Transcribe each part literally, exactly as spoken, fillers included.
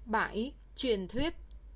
bảy. Truyền thuyết.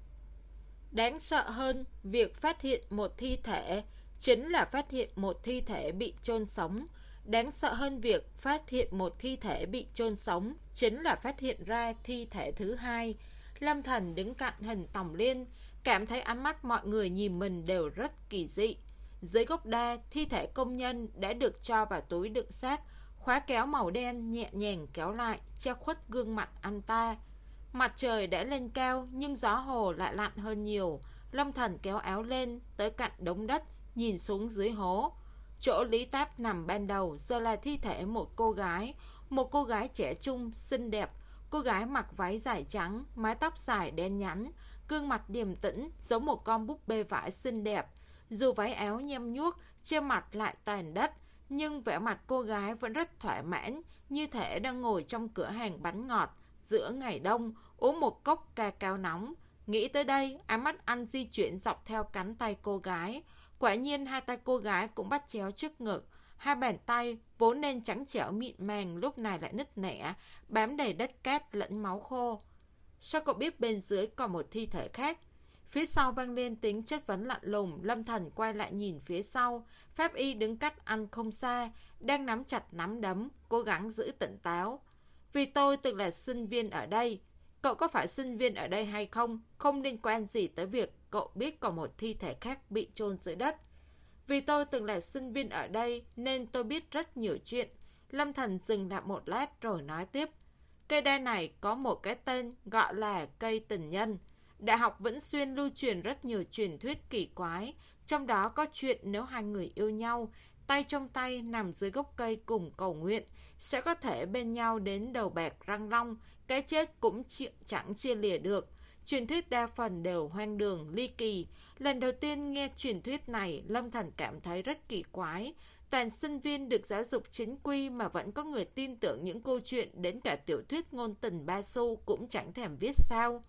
Đáng sợ hơn việc phát hiện một thi thể chính là phát hiện một thi thể bị chôn sống. Đáng sợ hơn việc phát hiện một thi thể bị chôn sống chính là phát hiện ra thi thể thứ hai. Lâm Thần đứng cạnh hình Tòng Liên, cảm thấy ánh mắt mọi người nhìn mình đều rất kỳ dị. Dưới gốc đa, thi thể công nhân đã được cho vào túi đựng xác, khóa kéo màu đen nhẹ nhàng kéo lại, che khuất gương mặt anh ta. Mặt trời đã lên cao nhưng gió hồ lại lạnh hơn nhiều. Lâm Thần kéo áo lên tới cạnh đống đất, nhìn xuống dưới hố. Chỗ Lý Táp nằm ban đầu giờ là thi thể một cô gái, một cô gái trẻ trung, xinh đẹp. Cô gái mặc váy dài trắng, mái tóc dài đen nhánh, gương mặt điềm tĩnh giống một con búp bê vải xinh đẹp. Dù váy áo nhem nhuốc, trên mặt lại tàn đất, nhưng vẻ mặt cô gái vẫn rất thỏa mãn, như thể đang ngồi trong cửa hàng bánh ngọt giữa ngày đông, uống một cốc ca cao nóng. Nghĩ tới đây, ánh mắt anh di chuyển dọc theo cánh tay cô gái. Quả nhiên hai tay cô gái cũng bắt chéo trước ngực. Hai bàn tay vốn nên trắng trẻo mịn màng lúc này lại nứt nẻ, bám đầy đất cát lẫn máu khô. Sao cậu biết bên dưới còn một thi thể khác? Phía sau vang lên tiếng chất vấn lạnh lùng. Lâm Thần quay lại nhìn phía sau. Pháp y đứng cách anh không xa, đang nắm chặt nắm đấm, cố gắng giữ tỉnh táo. Vì tôi từng là sinh viên ở đây. Cậu có phải sinh viên ở đây hay không không liên quan gì tới việc cậu biết còn một thi thể khác bị chôn dưới đất. Vì tôi từng là sinh viên ở đây nên tôi biết rất nhiều chuyện. Lâm Thần dừng lại một lát rồi nói tiếp. Cây đa này có một cái tên gọi là cây tình nhân. Đại học Vĩnh Xuyên lưu truyền rất nhiều truyền thuyết kỳ quái. Trong đó có chuyện nếu hai người yêu nhau, tay trong tay nằm dưới gốc cây cùng cầu nguyện, sẽ có thể bên nhau đến đầu bạc răng long, cái chết cũng chẳng chia lìa được. Truyền thuyết đa phần đều hoang đường, ly kỳ. Lần đầu tiên nghe truyền thuyết này, Lâm Thần cảm thấy rất kỳ quái. Toàn sinh viên được giáo dục chính quy mà vẫn có người tin tưởng những câu chuyện, đến cả tiểu thuyết ngôn tình ba xu cũng chẳng thèm viết sao.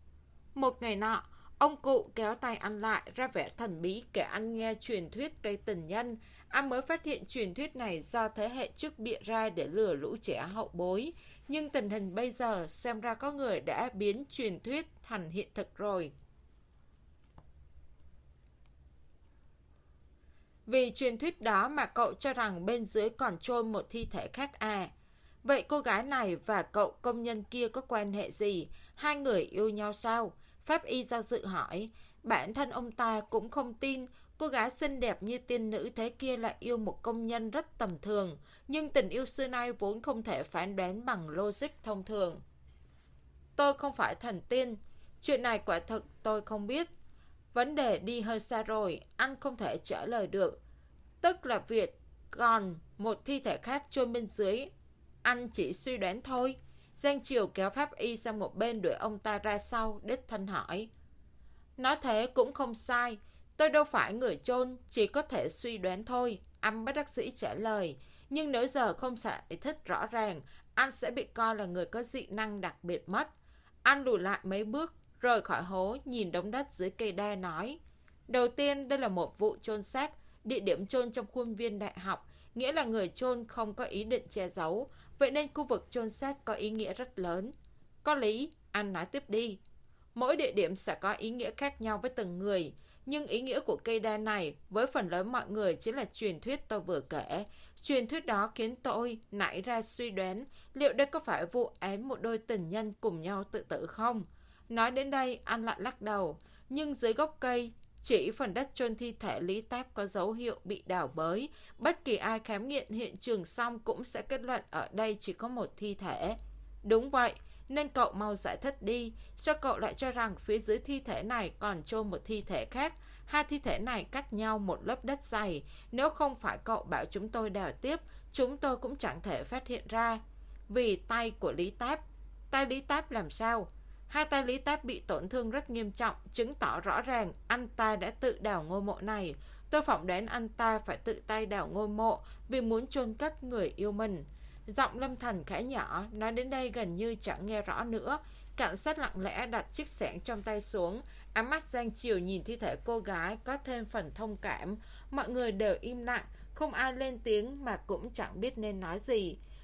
Một ngày nọ, ông cụ kéo tay anh lại, ra vẻ thần bí kể anh nghe truyền thuyết cây tình nhân. Anh mới phát hiện truyền thuyết này do thế hệ trước bịa ra để lừa lũ trẻ hậu bối. Nhưng tình hình bây giờ xem ra có người đã biến truyền thuyết thành hiện thực rồi. Vì truyền thuyết đó mà cậu cho rằng bên dưới còn chôn một thi thể khác à? Vậy cô gái này và cậu công nhân kia có quan hệ gì? Hai người yêu nhau sao? Pháp y do dự hỏi. Bản thân ông ta cũng không tin cô gái xinh đẹp như tiên nữ thế kia lại yêu một công nhân rất tầm thường. Nhưng tình yêu xưa nay vốn không thể phán đoán bằng logic thông thường. Tôi không phải thần tiên. Chuyện này quả thực tôi không biết. Vấn đề đi hơi xa rồi, anh không thể trả lời được. Tức là việc còn một thi thể khác chôn bên dưới, anh chỉ suy đoán thôi. Giang Triều kéo Pháp y sang một bên đuổi ông ta ra sau, đích thân hỏi. Nói thế cũng không sai. Tôi đâu phải người chôn, chỉ có thể suy đoán thôi. Anh bất đắc dĩ trả lời. Nhưng nếu giờ không giải thích rõ ràng, anh sẽ bị coi là người có dị năng đặc biệt mất. Anh lùi lại mấy bước, rời khỏi hố, nhìn đống đất dưới cây đa nói. Đầu tiên, đây là một vụ chôn xác. Địa điểm chôn trong khuôn viên đại học, nghĩa là người chôn không có ý định che giấu. Vậy nên khu vực chôn xác có ý nghĩa rất lớn. Có lý, anh nói tiếp đi. Mỗi địa điểm sẽ có ý nghĩa khác nhau với từng người. Nhưng ý nghĩa của cây đa này với phần lớn mọi người chính là truyền thuyết tôi vừa kể. Truyền thuyết đó khiến tôi nảy ra suy đoán liệu đây có phải vụ án một đôi tình nhân cùng nhau tự tử không? Nói đến đây anh lại lắc đầu. Nhưng dưới gốc cây, chỉ phần đất chôn thi thể Lý Táp có dấu hiệu bị đào bới. Bất kỳ ai khám nghiệm hiện trường xong cũng sẽ kết luận ở đây chỉ có một thi thể. Đúng vậy, nên cậu mau giải thích đi. Sao cậu lại cho rằng phía dưới thi thể này còn chôn một thi thể khác? Hai thi thể này cách nhau một lớp đất dày. Nếu không phải cậu bảo chúng tôi đào tiếp, chúng tôi cũng chẳng thể phát hiện ra. Vì tay của Lý Táp. Tay Lý Táp làm sao? Hai tay Lý Táp bị tổn thương rất nghiêm trọng, chứng tỏ rõ ràng anh ta đã tự đào ngôi mộ này. Tôi phỏng đoán anh ta phải tự tay đào ngôi mộ vì muốn chôn cất người yêu mình. Giọng Lâm Thần khá nhỏ, nói đến đây gần như chẳng nghe rõ nữa. Cảnh sát lặng lẽ đặt chiếc xẻng trong tay xuống. Ánh mắt Giang Triều nhìn thi thể cô gái có thêm phần thông cảm. Mọi người đều im lặng, không ai lên tiếng mà cũng chẳng biết nên nói gì.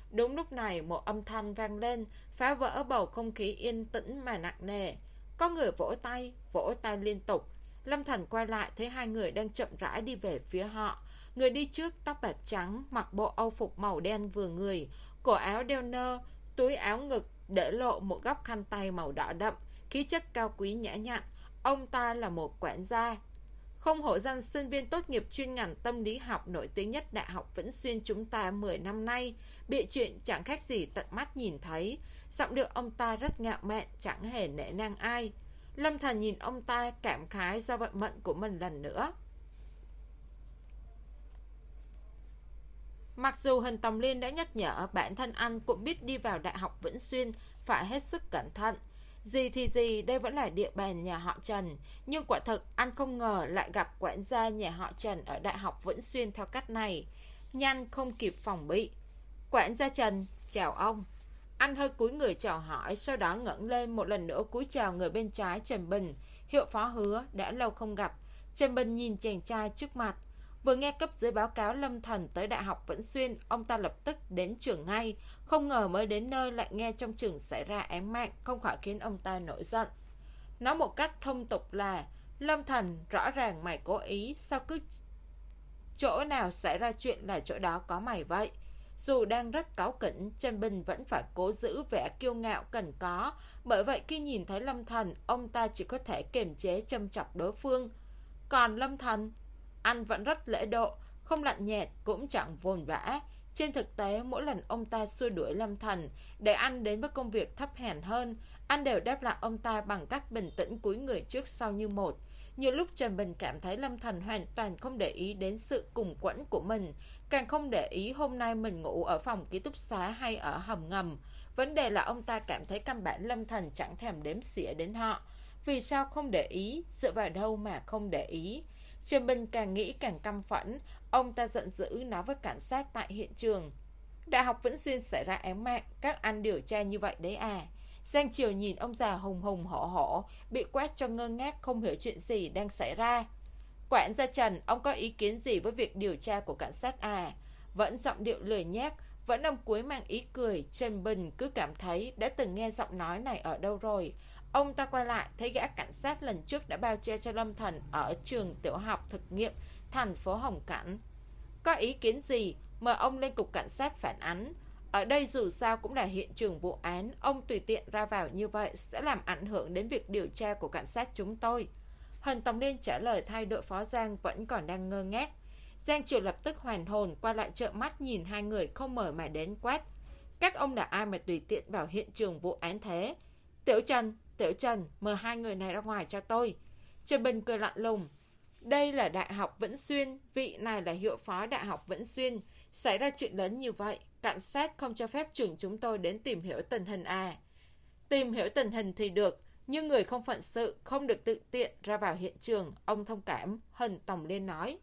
Đúng lúc này một âm thanh vang lên, phá vỡ bầu không khí yên tĩnh mà nặng nề. Có người vỗ tay, vỗ tay liên tục. Lâm Thành quay lại thấy hai người đang chậm rãi đi về phía họ. Người đi trước tóc bạc trắng, mặc bộ âu phục màu đen vừa người, cổ áo đeo nơ, túi áo ngực để lộ một góc khăn tay màu đỏ đậm, khí chất cao quý nhã nhặn. Ông ta là một quản gia. Không hổ danh sinh viên tốt nghiệp chuyên ngành tâm lý học nổi tiếng nhất Đại học Vĩnh Xuyên chúng ta mười năm nay, bị chuyện chẳng khác gì tận mắt nhìn thấy. Giọng điệu ông ta rất ngạo mạn, chẳng hề nể nang ai. Lâm Thành nhìn ông ta cảm khái do vận mệnh của mình lần nữa. Mặc dù Hình Tòng Liên đã nhắc nhở, bản thân anh cũng biết đi vào Đại học Vĩnh Xuyên phải hết sức cẩn thận. Gì thì gì, đây vẫn là địa bàn nhà họ Trần. Nhưng quả thực anh không ngờ lại gặp quản gia nhà họ Trần ở Đại học Vĩnh Xuyên theo cách này. Nhanh không kịp phòng bị. Quản gia Trần, chào ông. Anh hơi cúi người chào hỏi, sau đó ngẩng lên một lần nữa cúi chào người bên trái Trần Bình. Hiệu phó Hứa, đã lâu không gặp. Trần Bình nhìn chàng trai trước mặt. Vừa nghe cấp dưới báo cáo Lâm Thần tới Đại học Vĩnh Xuyên, ông ta lập tức đến trường ngay. Không ngờ mới đến nơi lại nghe trong trường xảy ra án mạng, không khỏi khiến ông ta nổi giận. Nói một cách thông tục là: Lâm Thần, rõ ràng mày cố ý, sao cứ chỗ nào xảy ra chuyện là chỗ đó có mày vậy? Dù đang rất cáu kỉnh, Trần Bình vẫn phải cố giữ vẻ kiêu ngạo cần có. Bởi vậy khi nhìn thấy Lâm Thần, ông ta chỉ có thể kiềm chế châm chọc đối phương. Còn Lâm Thần, anh vẫn rất lễ độ, không lạnh nhạt cũng chẳng vồn vã. Trên thực tế, mỗi lần ông ta xua đuổi Lâm Thần để anh đến với công việc thấp hèn hơn, anh đều đáp lại ông ta bằng cách bình tĩnh cúi người trước sau như một. Nhiều lúc Trần Bình cảm thấy Lâm Thần hoàn toàn không để ý đến sự cùng quẫn của mình, càng không để ý hôm nay mình ngủ ở phòng ký túc xá hay ở hầm ngầm. Vấn đề là ông ta cảm thấy căn bản Lâm Thần chẳng thèm đếm xỉa đến họ. Vì sao không để ý? Dựa vào đâu mà không để ý? Trần Bình càng nghĩ càng căm phẫn. Ông ta giận dữ nói với cảnh sát tại hiện trường: Đại học Vĩnh Xuyên xảy ra án mạng, các anh điều tra như vậy đấy à? Giang Triều nhìn ông già hùng hùng hổ hổ, bị quét cho ngơ ngác không hiểu chuyện gì đang xảy ra. Quản gia Trần, ông có ý kiến gì với việc điều tra của cảnh sát à? Vẫn giọng điệu lười nhác, vẫn âm cuối mang ý cười. Trần Bình cứ cảm thấy đã từng nghe giọng nói này ở đâu rồi. Ông ta quay lại thấy gã cảnh sát lần trước đã bao che cho Lâm Thần ở trường tiểu học thực nghiệm thành phố Hồng Cảnh. Có ý kiến gì? Mời ông lên cục cảnh sát phản ánh. Ở đây dù sao cũng là hiện trường vụ án, ông tùy tiện ra vào như vậy sẽ làm ảnh hưởng đến việc điều tra của cảnh sát chúng tôi. Hình Tòng Liên trả lời thay đội phó Giang vẫn còn đang ngơ ngác. Giang Triều lập tức hoàn hồn, qua lại trợn mắt nhìn hai người không mời mà đến quát: Các ông là ai mà tùy tiện vào hiện trường vụ án thế? Tiểu Trần, Tiểu Trần, mời hai người này ra ngoài cho tôi. Trần Bình cười lạnh lùng: Đây là Đại học Vĩnh Xuyên, vị này là hiệu phó Đại học Vĩnh Xuyên. Xảy ra chuyện lớn như vậy, cảnh sát không cho phép trường chúng tôi đến tìm hiểu tình hình à? Tìm hiểu tình hình thì được, nhưng người không phận sự không được tự tiện ra vào hiện trường, ông thông cảm. Hình Tòng Liên nói.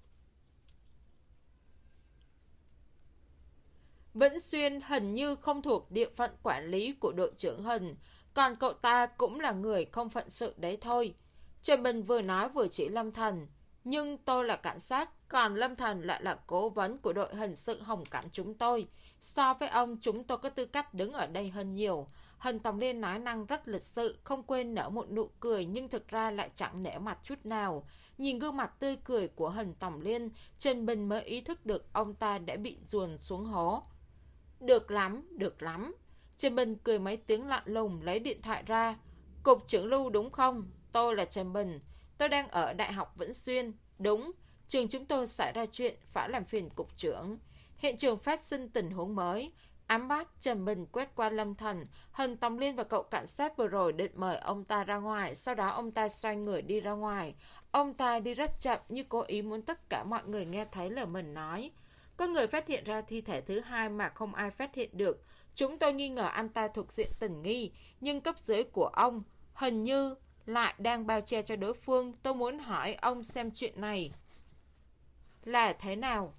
Vĩnh Xuyên hình như không thuộc địa phận quản lý của đội trưởng Hình, còn cậu ta cũng là người không phận sự đấy thôi. Trần Bình vừa nói vừa chỉ Lâm Thần: Nhưng tôi là cảnh sát, còn Lâm Thần lại là cố vấn của đội hình sự Hồng Cảnh chúng tôi. So với ông, chúng tôi có tư cách đứng ở đây hơn nhiều. Hình Tòng Liên nói năng rất lịch sự, không quên nở một nụ cười nhưng thực ra lại chẳng nể mặt chút nào. Nhìn gương mặt tươi cười của Hình Tòng Liên, Trần Bình mới ý thức được ông ta đã bị dồn xuống hố. Được lắm, được lắm. Trần Bình cười mấy tiếng lạnh lùng, lấy điện thoại ra. Cục trưởng Lưu đúng không? Tôi là Trần Bình, tôi đang ở Đại học Vĩnh Xuyên. Đúng, trường chúng tôi xảy ra chuyện, phải làm phiền cục trưởng. Hiện trường phát sinh tình huống mới. Ám bắt Trần Bình quét qua Lâm Thần. Hình Tòng Liên và cậu cảnh sát vừa rồi định mời ông ta ra ngoài. Sau đó ông ta xoay người đi ra ngoài. Ông ta đi rất chậm, như cố ý muốn tất cả mọi người nghe thấy lời mình nói. Có người phát hiện ra thi thể thứ hai mà không ai phát hiện được. Chúng tôi nghi ngờ anh ta thuộc diện tình nghi, nhưng cấp dưới của ông hình như lại đang bao che cho đối phương. Tôi muốn hỏi ông xem chuyện này là thế nào.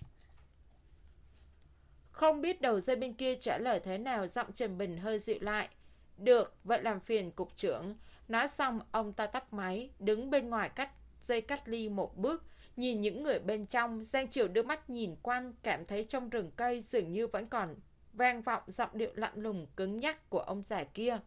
Không biết đầu dây bên kia trả lời thế nào, giọng Trần Bình hơi dịu lại. Được, vậy làm phiền cục trưởng. Nói xong, ông ta tắt máy, đứng bên ngoài cắt dây cắt ly một bước, nhìn những người bên trong. Giang Triều đưa mắt nhìn quanh, cảm thấy trong rừng cây dường như vẫn còn vang vọng giọng điệu lạnh lùng cứng nhắc của ông già kia.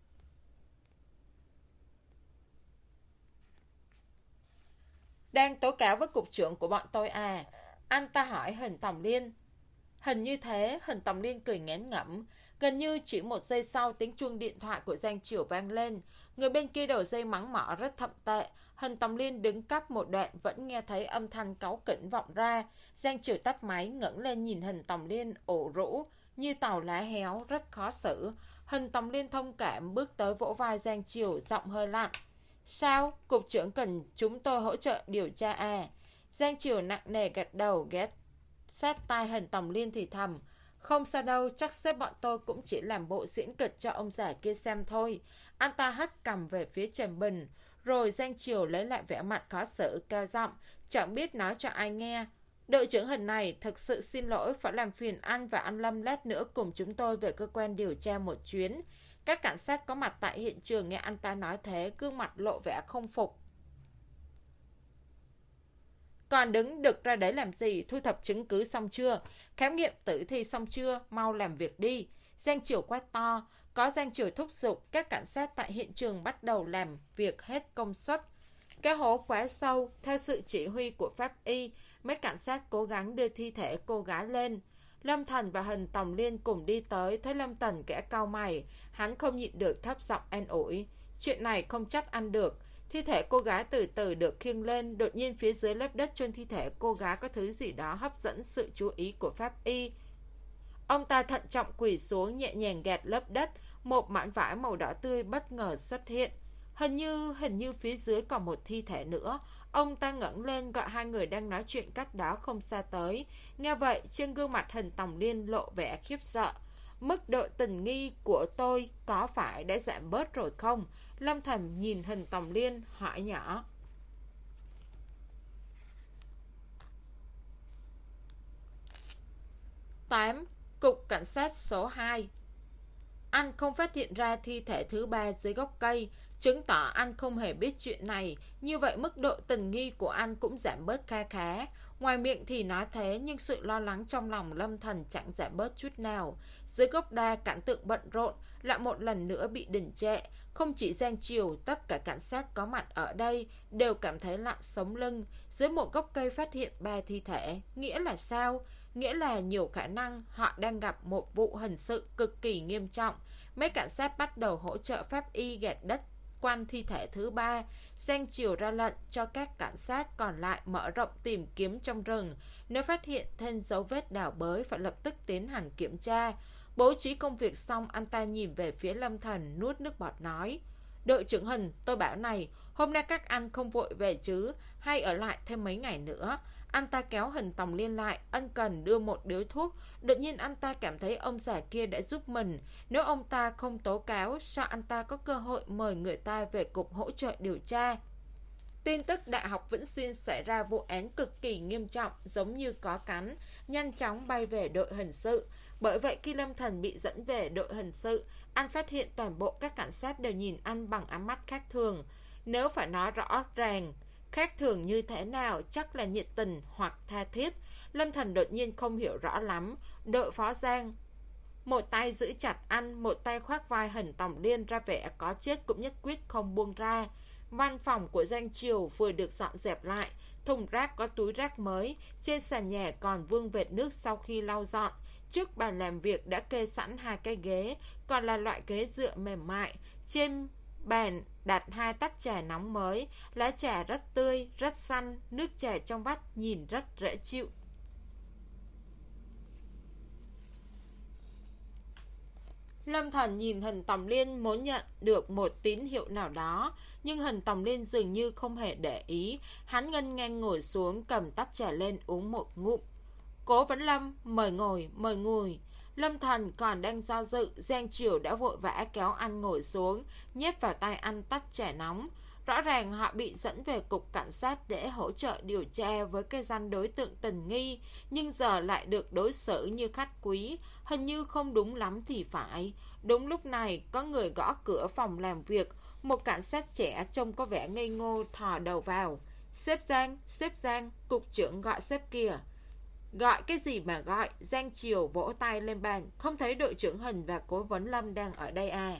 Đang tố cáo với cục trưởng của bọn tôi à? Anh ta hỏi Hình Tòng Liên. Hình như thế, Hình Tòng Liên cười ngán ngẩm. Gần như chỉ một giây sau, tiếng chuông điện thoại của Giang Triều vang lên. Người bên kia đầu dây mắng mỏ rất thậm tệ. Hình Tòng Liên đứng cách một đoạn vẫn nghe thấy âm thanh cáu kỉnh vọng ra. Giang Triều tắt máy ngẩng lên nhìn Hình Tòng Liên ổ rũ như tàu lá héo, rất khó xử. Hình Tòng Liên thông cảm bước tới vỗ vai Giang Triều, giọng hơi lạnh. Sao? Cục trưởng cần chúng tôi hỗ trợ điều tra à? Giang Triều nặng nề gật đầu, ghé sát tai Hình Tòng Liên thì thầm. Không sao đâu, chắc sếp bọn tôi cũng chỉ làm bộ diễn kịch cho ông già kia xem thôi. Anh ta hất cằm về phía Trần Bình. Rồi Giang Triều lấy lại vẻ mặt khó xử, cao giọng, chẳng biết nói cho ai nghe. Đội trưởng Hình này, thật sự xin lỗi phải làm phiền anh và anh Lâm lát nữa cùng chúng tôi về cơ quan điều tra một chuyến. Các cảnh sát có mặt tại hiện trường nghe anh ta nói thế, gương mặt lộ vẻ không phục. Còn đứng đực ra đấy làm gì? Thu thập chứng cứ xong chưa? Khám nghiệm tử thi xong chưa? Mau làm việc đi. Giang Triều quát to. Có Giang Triều thúc giục, các cảnh sát tại hiện trường bắt đầu làm việc hết công suất. Cái hố quá sâu, theo sự chỉ huy của pháp y, mấy cảnh sát cố gắng đưa thi thể cô gái lên. Lâm Thần và Hình Tòng Liên cùng đi tới, thấy Lâm Thần kẻ cau mày, hắn không nhịn được thấp giọng an ủi. Chuyện này không chắc ăn được. Thi thể cô gái từ từ được khiêng lên, đột nhiên phía dưới lớp đất trên thi thể cô gái có thứ gì đó hấp dẫn sự chú ý của pháp y. Ông ta thận trọng quỳ xuống, nhẹ nhàng gạt lớp đất, một mảnh vải màu đỏ tươi bất ngờ xuất hiện. Hình như, hình như phía dưới còn một thi thể nữa. Ông ta ngẩng lên gọi hai người đang nói chuyện cách đó không xa tới. Nghe vậy, trên gương mặt Hình Tòng Liên lộ vẻ khiếp sợ. Mức độ tình nghi của tôi có phải đã giảm bớt rồi không? Lâm Thần nhìn Hình Tòng Liên hỏi nhỏ. tám. Cục Cảnh sát số hai. Anh không phát hiện ra thi thể thứ ba dưới gốc cây, chứng tỏ anh không hề biết chuyện này. Như vậy mức độ tình nghi của anh cũng giảm bớt kha khá. Ngoài miệng thì nói thế, nhưng sự lo lắng trong lòng Lâm Thần chẳng giảm bớt chút nào. Dưới gốc đa, cảnh tượng bận rộn lại một lần nữa bị đình trệ. Không chỉ Giang Triều, tất cả cảnh sát có mặt ở đây đều cảm thấy lạnh sống lưng. Dưới một gốc cây phát hiện ba thi thể. Nghĩa là sao? Nghĩa là nhiều khả năng họ đang gặp một vụ hình sự cực kỳ nghiêm trọng. Mấy cảnh sát bắt đầu hỗ trợ pháp y gạt đất quanh thi thể thứ ba. Giang Triều ra lệnh cho các cảnh sát còn lại mở rộng tìm kiếm trong rừng. Nếu phát hiện thêm dấu vết đào bới phải lập tức tiến hành kiểm tra. Bố trí công việc xong, anh ta nhìn về phía Lâm Thần, nuốt nước bọt nói. Đội trưởng Hình, tôi bảo này, hôm nay các anh không vội về chứ, hay ở lại thêm mấy ngày nữa. Anh ta kéo Hình Tòng Liên lại, ân cần đưa một điếu thuốc. Đột nhiên anh ta cảm thấy ông già kia đã giúp mình. Nếu ông ta không tố cáo, sao anh ta có cơ hội mời người ta về cục hỗ trợ điều tra? Tin tức Đại học Vĩnh Xuyên xảy ra vụ án cực kỳ nghiêm trọng, giống như có cắn, nhanh chóng bay về đội hình sự. Bởi vậy khi Lâm Thần bị dẫn về đội hình sự, anh phát hiện toàn bộ các cảnh sát đều nhìn anh bằng ánh mắt khác thường. Nếu phải nói rõ ràng khác thường như thế nào, chắc là nhiệt tình hoặc tha thiết. Lâm Thần đột nhiên không hiểu rõ lắm. Đội phó Giang một tay giữ chặt anh, một tay khoác vai Hình Tòng Liên ra vẻ có chết cũng nhất quyết không buông ra. Văn phòng của Giang Triều vừa được dọn dẹp lại, thùng rác có túi rác mới, trên sàn nhà còn vương vệt nước sau khi lau dọn. Trước bàn làm việc đã kê sẵn hai cái ghế, còn là loại ghế dựa mềm mại. Trên bàn đặt hai tách trà nóng mới, lá trà rất tươi, rất xanh, nước trà trong vắt nhìn rất dễ chịu. Lâm Thần nhìn Hình Tòng Liên muốn nhận được một tín hiệu nào đó, nhưng Hình Tòng Liên dường như không hề để ý. Hắn nghênh ngang ngồi xuống, cầm tách trà lên uống một ngụm. Cố Vấn Lâm, mời ngồi, mời ngồi. Lâm Thần còn đang do dự, Giang Triều đã vội vã kéo anh ngồi xuống, nhét vào tay anh tách trà nóng. Rõ ràng họ bị dẫn về cục cảnh sát để hỗ trợ điều tra với cái danh đối tượng tình nghi, nhưng giờ lại được đối xử như khách quý, hình như không đúng lắm thì phải. Đúng lúc này, có người gõ cửa phòng làm việc, một cảnh sát trẻ trông có vẻ ngây ngô thò đầu vào. Sếp Giang, sếp Giang, cục trưởng gọi sếp kìa. Gọi cái gì mà gọi? Giang Triều vỗ tay lên bàn. Không thấy đội trưởng Hình và Cố Vấn Lâm đang ở đây à?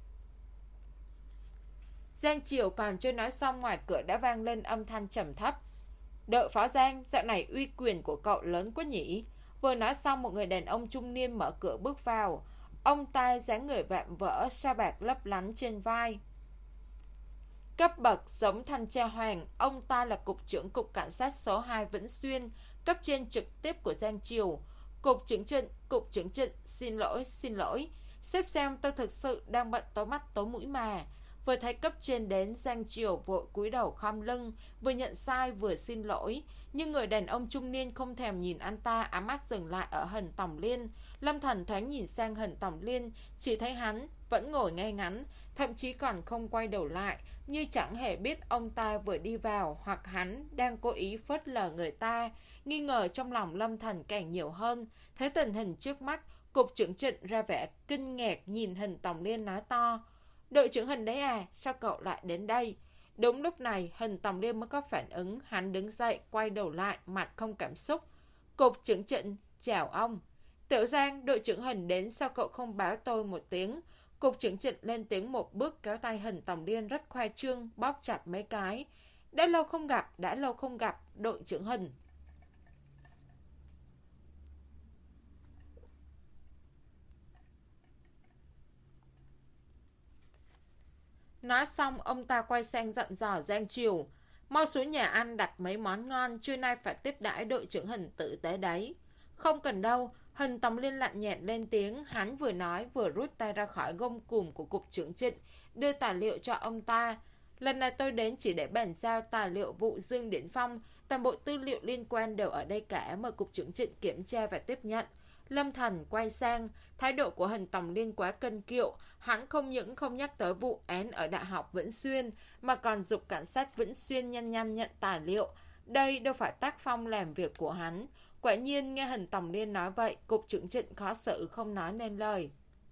Giang Triều còn chưa nói xong, ngoài cửa đã vang lên âm thanh trầm thấp. Đội phó Giang, dạo này uy quyền của cậu lớn quá nhỉ? Vừa nói xong, một người đàn ông trung niên mở cửa bước vào. Ông ta dáng người vạm vỡ, sa bạc lấp lánh trên vai. Cấp bậc giống thanh tra hoàng, ông ta là cục trưởng cục cảnh sát số hai Vĩnh Xuyên, cấp trên trực tiếp của Giang Triều. Cục trưởng Trịnh, cục trưởng Trịnh, xin lỗi, xin lỗi. Sếp xem tôi thực sự đang bận tối mắt tối mũi mà. Vừa thấy cấp trên đến, Giang Triều vội cúi đầu khom lưng, vừa nhận sai vừa xin lỗi. Nhưng người đàn ông trung niên không thèm nhìn anh ta, ám mắt dừng lại ở Hình Tòng Liên. Lâm Thần thoáng nhìn sang Hình Tòng Liên, chỉ thấy hắn vẫn ngồi ngay ngắn, thậm chí còn không quay đầu lại, như chẳng hề biết ông ta vừa đi vào, hoặc hắn đang cố ý phớt lờ người ta. Nghi ngờ trong lòng Lâm Thần càng nhiều hơn. Thấy tình hình trước mắt, cục trưởng Trịnh ra vẻ kinh ngạc nhìn Hình Tòng Liên nói to: Đội trưởng Hình đấy à, sao cậu lại đến đây? Đúng lúc này, Hình Tòng Liên mới có phản ứng. Hắn đứng dậy, quay đầu lại, mặt không cảm xúc. Cục trưởng Trịnh, chào ông. Tiểu Giang, đội trưởng Hình đến, sao cậu không báo tôi một tiếng? Cục trưởng Trịnh lên tiếng một bước, kéo tay Hình Tòng Liên rất khoa trương, bóp chặt mấy cái. Đã lâu không gặp, đã lâu không gặp, đội trưởng Hình. Nói xong, ông ta quay sang dặn dò Giang Triều: Mau xuống nhà ăn đặt mấy món ngon, trưa nay phải tiếp đãi đội trưởng Hình tử tế đấy. Không cần đâu, Hình Tòng Liên lạnh nhạt lên tiếng. Hắn vừa nói vừa rút tay ra khỏi gông cùm của cục trưởng Trịnh, đưa tài liệu cho ông ta. Lần này tôi đến chỉ để bàn giao tài liệu vụ Dương Điển Phong, toàn bộ tư liệu liên quan đều ở đây cả, mời cục trưởng Trịnh kiểm tra và tiếp nhận. Lâm Thần quay sang, thái độ của Hình Tòng Liên quá cân kiệu. Hắn không những không nhắc tới vụ án ở Đại học Vĩnh Xuyên, mà còn giục cảnh sát Vĩnh Xuyên nhanh nhanh nhận tài liệu. Đây đâu phải tác phong làm việc của hắn. Quả nhiên nghe Hình Tòng Liên nói vậy, cục trưởng Trịnh khó xử không nói nên lời.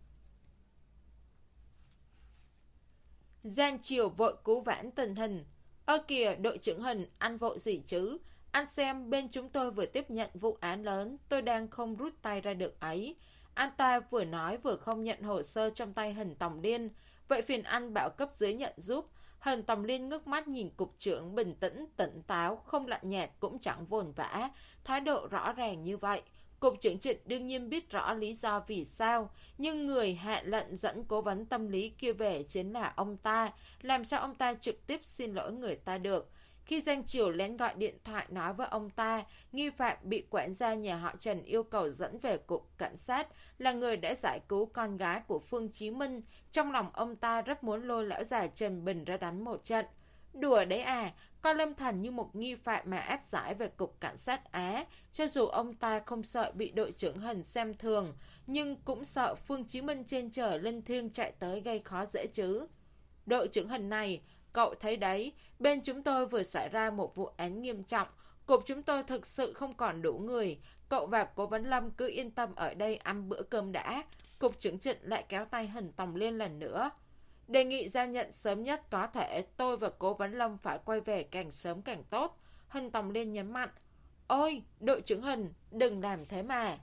Giang Triều vội cứu vãn tình hình. Ơ kìa, đội trưởng Hình, anh vội gì chứ? Anh xem, bên chúng tôi vừa tiếp nhận vụ án lớn, tôi đang không rút tay ra được ấy. Anh ta vừa nói vừa không nhận hồ sơ trong tay Hình Tòng Liên. Vậy phiền anh bảo cấp dưới nhận giúp. Hình Tòng Liên ngước mắt nhìn cục trưởng bình tĩnh, tỉnh táo, không lạnh nhạt cũng chẳng vồn vã, thái độ rõ ràng như vậy. Cục trưởng Trịnh đương nhiên biết rõ lý do vì sao, nhưng người hạ lệnh dẫn cố vấn tâm lý kia về chính là ông ta, làm sao ông ta trực tiếp xin lỗi người ta được. Khi Giang Triều lén gọi điện thoại nói với ông ta, nghi phạm bị quản gia nhà họ Trần yêu cầu dẫn về cục cảnh sát, là người đã giải cứu con gái của Phương Chí Minh, trong lòng ông ta rất muốn lôi lão già Trần Bình ra đánh một trận. Đùa đấy à, coi Lâm Thần như một nghi phạm mà áp giải về cục cảnh sát Á, cho dù ông ta không sợ bị đội trưởng Hình xem thường, nhưng cũng sợ Phương Chí Minh trên trời linh thiêng chạy tới gây khó dễ chứ. Đội trưởng Hình này, cậu thấy đấy, bên chúng tôi vừa xảy ra một vụ án nghiêm trọng, cục chúng tôi thực sự không còn đủ người, cậu và cố vấn Lâm cứ yên tâm ở đây ăn bữa cơm đã. Cục trưởng Trịnh lại kéo tay Hình Tòng Liên lần nữa. Đề nghị giao nhận sớm nhất có thể, tôi và cố vấn Lâm phải quay về càng sớm càng tốt. Hình Tòng Liên nhấn mạnh. Ôi, đội trưởng Hình, đừng làm thế mà.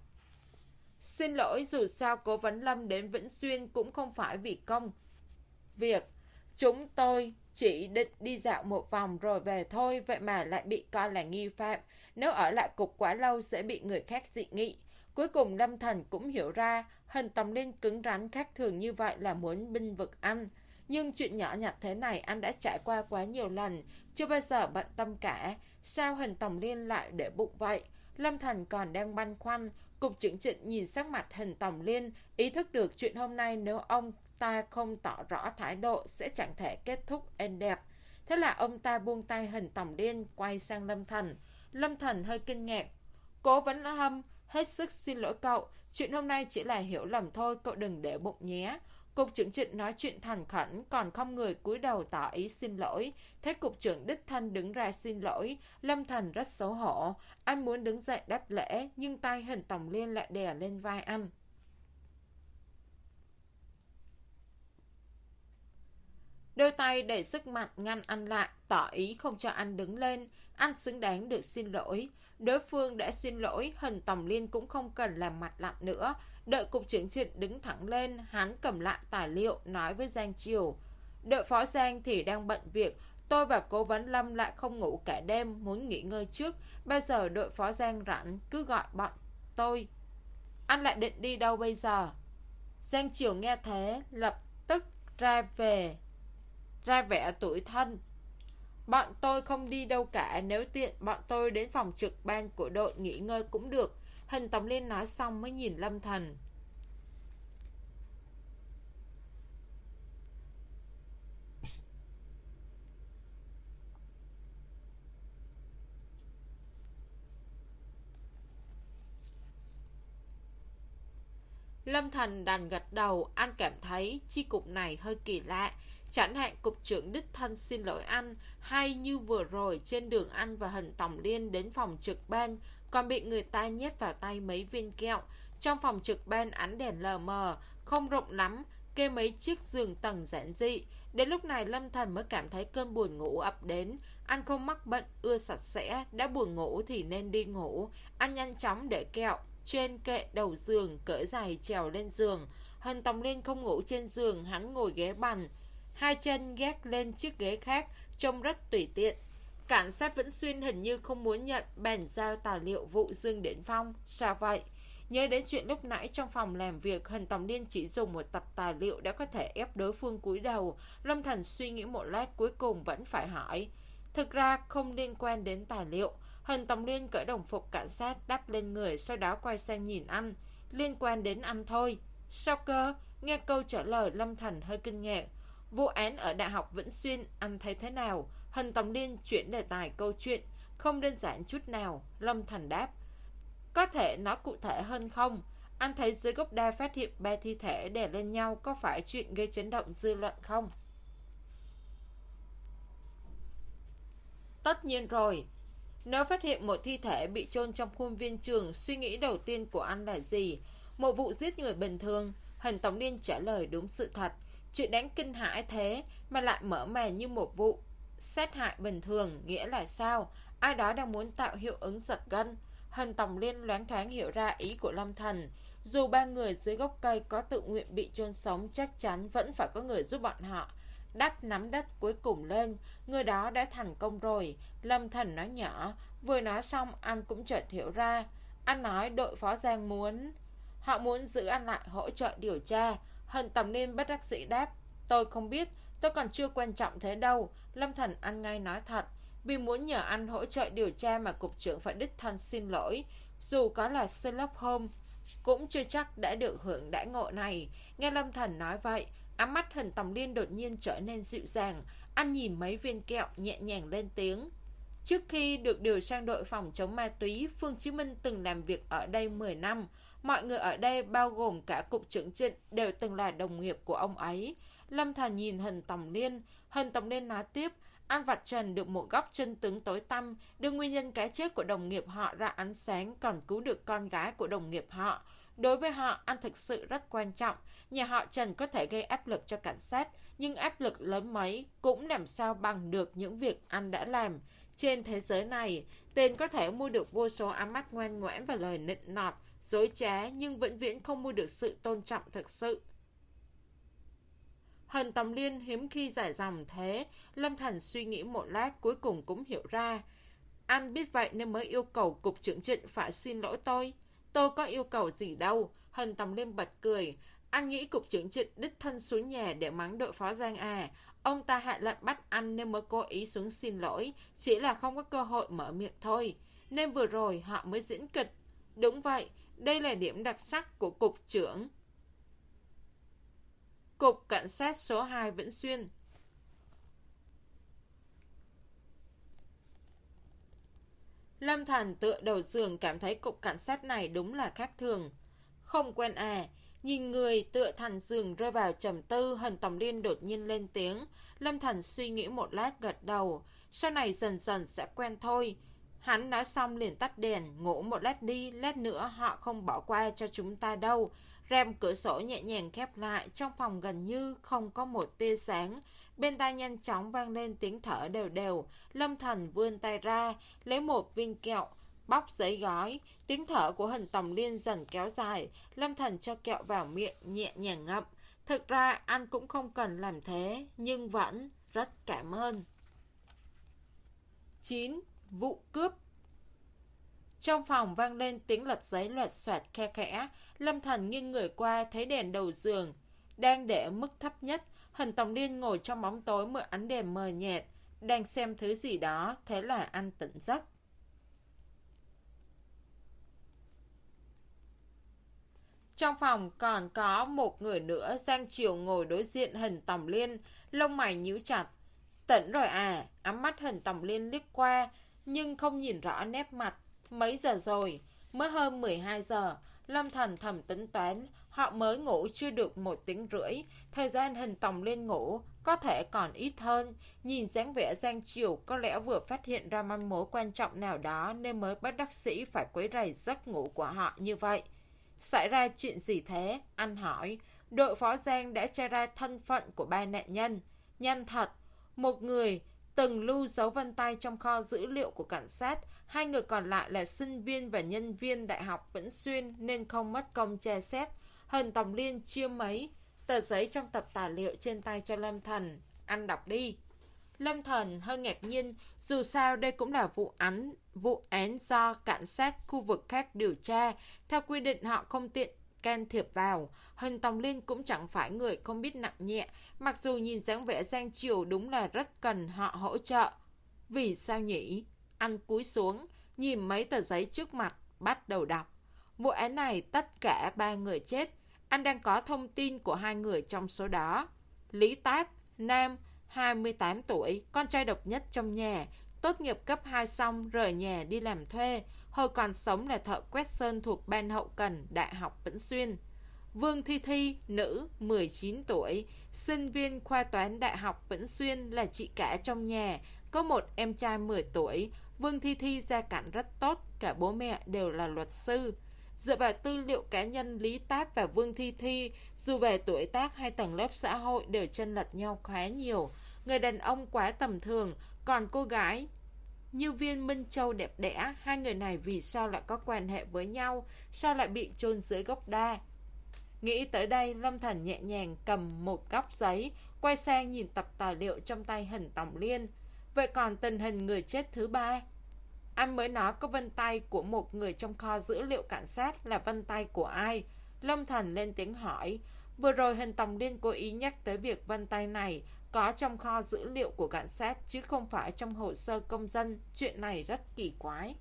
Xin lỗi, dù sao cố vấn Lâm đến Vĩnh Xuyên cũng không phải vì công việc. Chúng tôi chỉ định đi dạo một vòng rồi về thôi, vậy mà lại bị coi là nghi phạm. Nếu ở lại cục quá lâu sẽ bị người khác dị nghị. Cuối cùng Lâm Thần cũng hiểu ra, Hình Tòng Liên cứng rắn khác thường như vậy là muốn binh vực anh. Nhưng chuyện nhỏ nhặt thế này anh đã trải qua quá nhiều lần, chưa bao giờ bận tâm cả. Sao Hình Tòng Liên lại để bụng vậy? Lâm Thần còn đang băn khoăn. Cục trưởng Trịnh nhìn sắc mặt Hình Tòng Liên, ý thức được chuyện hôm nay nếu ông ta không tỏ rõ thái độ sẽ chẳng thể kết thúc êm đẹp. Thế là ông ta buông tay Hình Tòng Liên, quay sang Lâm Thần. Lâm Thần hơi kinh ngạc. Cố vấn Lâm, hết sức xin lỗi cậu, chuyện hôm nay chỉ là hiểu lầm thôi, cậu đừng để bụng nhé. Cục trưởng Trịnh nói chuyện thành khẩn, còn không người cúi đầu tỏ ý xin lỗi. Thấy cục trưởng đích thân đứng ra xin lỗi, Lâm Thần rất xấu hổ. Anh muốn đứng dậy đáp lễ, nhưng tay Hình Tòng Liên lại đè lên vai anh. Đôi tay đầy sức mạnh ngăn anh lại, tỏ ý không cho anh đứng lên. Anh xứng đáng được xin lỗi. Đối phương đã xin lỗi, Hình Tòng Liên cũng không cần làm mặt lạnh nữa. Đợi cục trưởng Trịnh đứng thẳng lên, hắn cầm lại tài liệu, nói với Giang Triều. Đội phó Giang thì đang bận việc, tôi và cố vấn Lâm lại không ngủ cả đêm, muốn nghỉ ngơi trước. Bây giờ đội phó Giang rảnh, cứ gọi bọn tôi. Anh lại định đi đâu bây giờ? Giang Triều nghe thế, lập tức ra về, ra vẻ tủi thân. Bọn tôi không đi đâu cả, nếu tiện bọn tôi đến phòng trực ban của đội nghỉ ngơi cũng được. Hình Tòng Liên nói xong mới nhìn Lâm Thần. Lâm Thần đành gật đầu, anh cảm thấy chi cục này hơi kỳ lạ. Chẳng hạn cục trưởng đích thân xin lỗi anh, hay như vừa rồi trên đường anh và Hình Tòng Liên đến phòng trực ban, còn bị người ta nhét vào tay mấy viên kẹo. Trong phòng trực ban ánh đèn lờ mờ, không rộng lắm, kê mấy chiếc giường tầng giản dị. Đến lúc này Lâm Thần mới cảm thấy cơn buồn ngủ ập đến. Anh không mắc bệnh ưa sạch sẽ, đã buồn ngủ thì nên đi ngủ. Anh nhanh chóng để kẹo trên kệ đầu giường, cởi giày trèo lên giường. Hình Tòng Liên không ngủ trên giường, hắn ngồi ghế bành, hai chân gác lên chiếc ghế khác, trông rất tùy tiện. Cảnh sát Vĩnh Xuyên hình như không muốn nhận bàn giao tài liệu vụ Dương Điển Phong. Sao vậy? Nhớ đến chuyện lúc nãy trong phòng làm việc, Hình Tòng Liên chỉ dùng một tập tài liệu đã có thể ép đối phương cúi đầu. Lâm Thần suy nghĩ một lát, cuối cùng vẫn phải hỏi. Thực ra không liên quan đến tài liệu. Hình Tòng Liên cởi đồng phục cảnh sát đắp lên người, sau đó quay sang nhìn anh. Liên quan đến anh thôi. Sao cơ? Nghe câu trả lời, Lâm Thần hơi kinh ngạc. Vụ án ở Đại học Vĩnh Xuyên, anh thấy thế nào? Hình Tòng Liên chuyển đề tài câu chuyện. Không đơn giản chút nào. Lâm Thần đáp. Có thể nói cụ thể hơn không? Anh thấy dưới gốc đa phát hiện ba thi thể đè lên nhau, có phải chuyện gây chấn động dư luận không? Tất nhiên rồi. Nếu phát hiện một thi thể bị chôn trong khuôn viên trường, suy nghĩ đầu tiên của anh là gì? Một vụ giết người bình thường. Hình Tòng Liên trả lời đúng sự thật. Chuyện đáng kinh hãi thế mà lại mở màn như một vụ sát hại bình thường, nghĩa là sao? Ai đó đang muốn tạo hiệu ứng giật gân. Hình Tòng Liên loáng thoáng hiểu ra ý của Lâm Thần. Dù ba người dưới gốc cây có tự nguyện bị chôn sống, chắc chắn vẫn phải có người giúp bọn họ đắp nắm đất cuối cùng lên. Người đó đã thành công rồi. Lâm Thần nói nhỏ. Vừa nói xong anh cũng chợt hiểu ra. Anh nói đội phó Giang muốn Họ muốn giữ anh lại hỗ trợ điều tra. Hình Tòng Liên bất đắc dĩ đáp. Tôi không biết, tôi còn chưa quan trọng thế đâu. Lâm Thần ăn ngay nói thật. Vì muốn nhờ anh hỗ trợ điều tra mà cục trưởng phải đích thân xin lỗi. Dù có là Sherlock Holmes cũng chưa chắc đã được hưởng đãi ngộ này. Nghe Lâm Thần nói vậy, áng mắt Hình Tòng Liên đột nhiên trở nên dịu dàng. Anh nhìn mấy viên kẹo, nhẹ nhàng lên tiếng. Trước khi được điều sang đội phòng chống ma túy, Phương Chí Minh từng làm việc ở đây mười năm. Mọi người ở đây, bao gồm cả cục trưởng Trịnh, đều từng là đồng nghiệp của ông ấy. Lâm Thần nhìn Hình Tòng Liên. Hình Tòng Liên nói tiếp. Anh vạch trần được một góc chân tướng tối tăm, đưa nguyên nhân cái chết của đồng nghiệp họ ra ánh sáng, còn cứu được con gái của đồng nghiệp họ. Đối với họ, anh thực sự rất quan trọng. Nhà họ Trần có thể gây áp lực cho cảnh sát, nhưng áp lực lớn mấy cũng làm sao bằng được những việc anh đã làm. Trên thế giới này, tiền có thể mua được vô số ánh mắt ngoan ngoãn và lời nịnh nọt, dối trá, nhưng vĩnh viễn không mua được sự tôn trọng thực sự. Hình Tòng Liên hiếm khi dài dòng thế. Lâm Thần suy nghĩ một lát, cuối cùng cũng hiểu ra. Anh biết vậy nên mới yêu cầu cục trưởng Trịnh phải xin lỗi tôi. Tôi có yêu cầu gì đâu. Hình Tòng Liên bật cười. Anh nghĩ cục trưởng Trịnh đích thân xuống nhà để mắng đội phó Giang à? Ông ta hạ lệnh bắt anh nên mới cố ý xuống xin lỗi, chỉ là không có cơ hội mở miệng thôi. Nên vừa rồi họ mới diễn kịch. Đúng vậy, đây là điểm đặc sắc của cục trưởng Cục Cảnh sát số hai Vĩnh Xuyên. Lâm Thần tựa đầu giường, cảm thấy cục cảnh sát này đúng là khác thường. Không quen à? Nhìn người tựa thành giường rơi vào trầm tư, Hình Tòng Liên đột nhiên lên tiếng. Lâm Thần suy nghĩ một lát, gật đầu. Sau này dần dần sẽ quen thôi. Hắn nói xong liền tắt đèn. Ngủ một lát đi, lát nữa họ không bỏ qua cho chúng ta đâu. Rèm cửa sổ nhẹ nhàng khép lại, trong phòng gần như không có một tia sáng. Bên tai nhanh chóng vang lên tiếng thở đều đều. Lâm Thần vươn tay ra, lấy một viên kẹo bóc giấy gói. Tiếng thở của Hình Tòng Liên dần kéo dài. Lâm Thần cho kẹo vào miệng, nhẹ nhàng ngậm. Thực ra anh cũng không cần làm thế, nhưng vẫn rất cảm ơn. chín. Vụ cướp. Trong phòng vang lên tiếng lật giấy loạt soạt khe khẽ. Lâm Thần nghiêng người qua thấy đèn đầu giường đang để ở mức thấp nhất. Hình Tòng Liên ngồi trong bóng tối mượn ánh đèn mờ nhạt, đang xem thứ gì đó, thế là anh tỉnh giấc. Trong phòng còn có một người nữa. Giang Triều ngồi đối diện Hình Tòng Liên, lông mày nhíu chặt. Tỉnh rồi à? Ánh mắt Hình Tòng Liên liếc qua, nhưng không nhìn rõ nét mặt. Mấy giờ rồi? Mới hơn mười hai giờ. Lâm Thần thầm tính toán, họ mới ngủ chưa được một tiếng rưỡi. Thời gian Hình Tòng Liên ngủ có thể còn ít hơn. Nhìn dáng vẻ Giang Triều có lẽ vừa phát hiện ra manh mối quan trọng nào đó, nên mới bất đắc dĩ phải quấy rầy giấc ngủ của họ như vậy. Xảy ra chuyện gì thế? Anh hỏi. Đội phó Giang đã tra ra thân phận của ba nạn nhân. Nhanh thật. Một người từng lưu dấu vân tay trong kho dữ liệu của cảnh sát. Hai người còn lại là sinh viên và nhân viên Đại học Vĩnh Xuyên nên không mất công tra xét. Hình Tòng Liên chia mấy tờ giấy trong tập tài liệu trên tay cho Lâm Thần. Anh đọc đi. Lâm Thần hơi ngạc nhiên, dù sao đây cũng là vụ án, vụ án do cảnh sát khu vực khác điều tra. Theo quy định họ không tiện can thiệp vào. Hình Tòng Liên cũng chẳng phải người không biết nặng nhẹ, mặc dù nhìn dáng vẻ Giang Triều đúng là rất cần họ hỗ trợ. Vì sao nhỉ? Anh cúi xuống, nhìn mấy tờ giấy trước mặt, bắt đầu đọc. Vụ án này tất cả ba người chết. Anh đang có thông tin của hai người trong số đó. Lý Táp, nam, hai mươi tám tuổi, con trai độc nhất trong nhà, tốt nghiệp cấp hai xong rời nhà đi làm thuê, hồi còn sống là thợ quét sơn thuộc ban hậu cần Đại học Vĩnh Xuyên. Vương Thi Thi, nữ, mười chín tuổi, sinh viên khoa toán Đại học Vĩnh Xuyên, là chị cả trong nhà, có một em trai mười tuổi. Vương Thi Thi gia cảnh rất tốt, cả bố mẹ đều là luật sư. Dựa vào tư liệu cá nhân, Lý Táp và Vương Thi Thi, dù về tuổi tác hay tầng lớp xã hội đều chênh lệch nhau khá nhiều. Người đàn ông quá tầm thường, còn cô gái như Viên Minh Châu đẹp đẽ. Hai người này vì sao lại có quan hệ với nhau? Sao lại bị chôn dưới gốc đa? Nghĩ tới đây, Lâm Thần nhẹ nhàng cầm một góc giấy, quay sang nhìn tập tài liệu trong tay Hình Tòng Liên. Vậy còn tình hình người chết thứ ba? Anh mới nói có vân tay của một người trong kho dữ liệu cảnh sát, là vân tay của ai? Lâm Thần lên tiếng hỏi. Vừa rồi Hình Tòng Liên cố ý nhắc tới việc vân tay này có trong kho dữ liệu của cảnh sát, chứ không phải trong hồ sơ công dân. Chuyện này rất kỳ quái.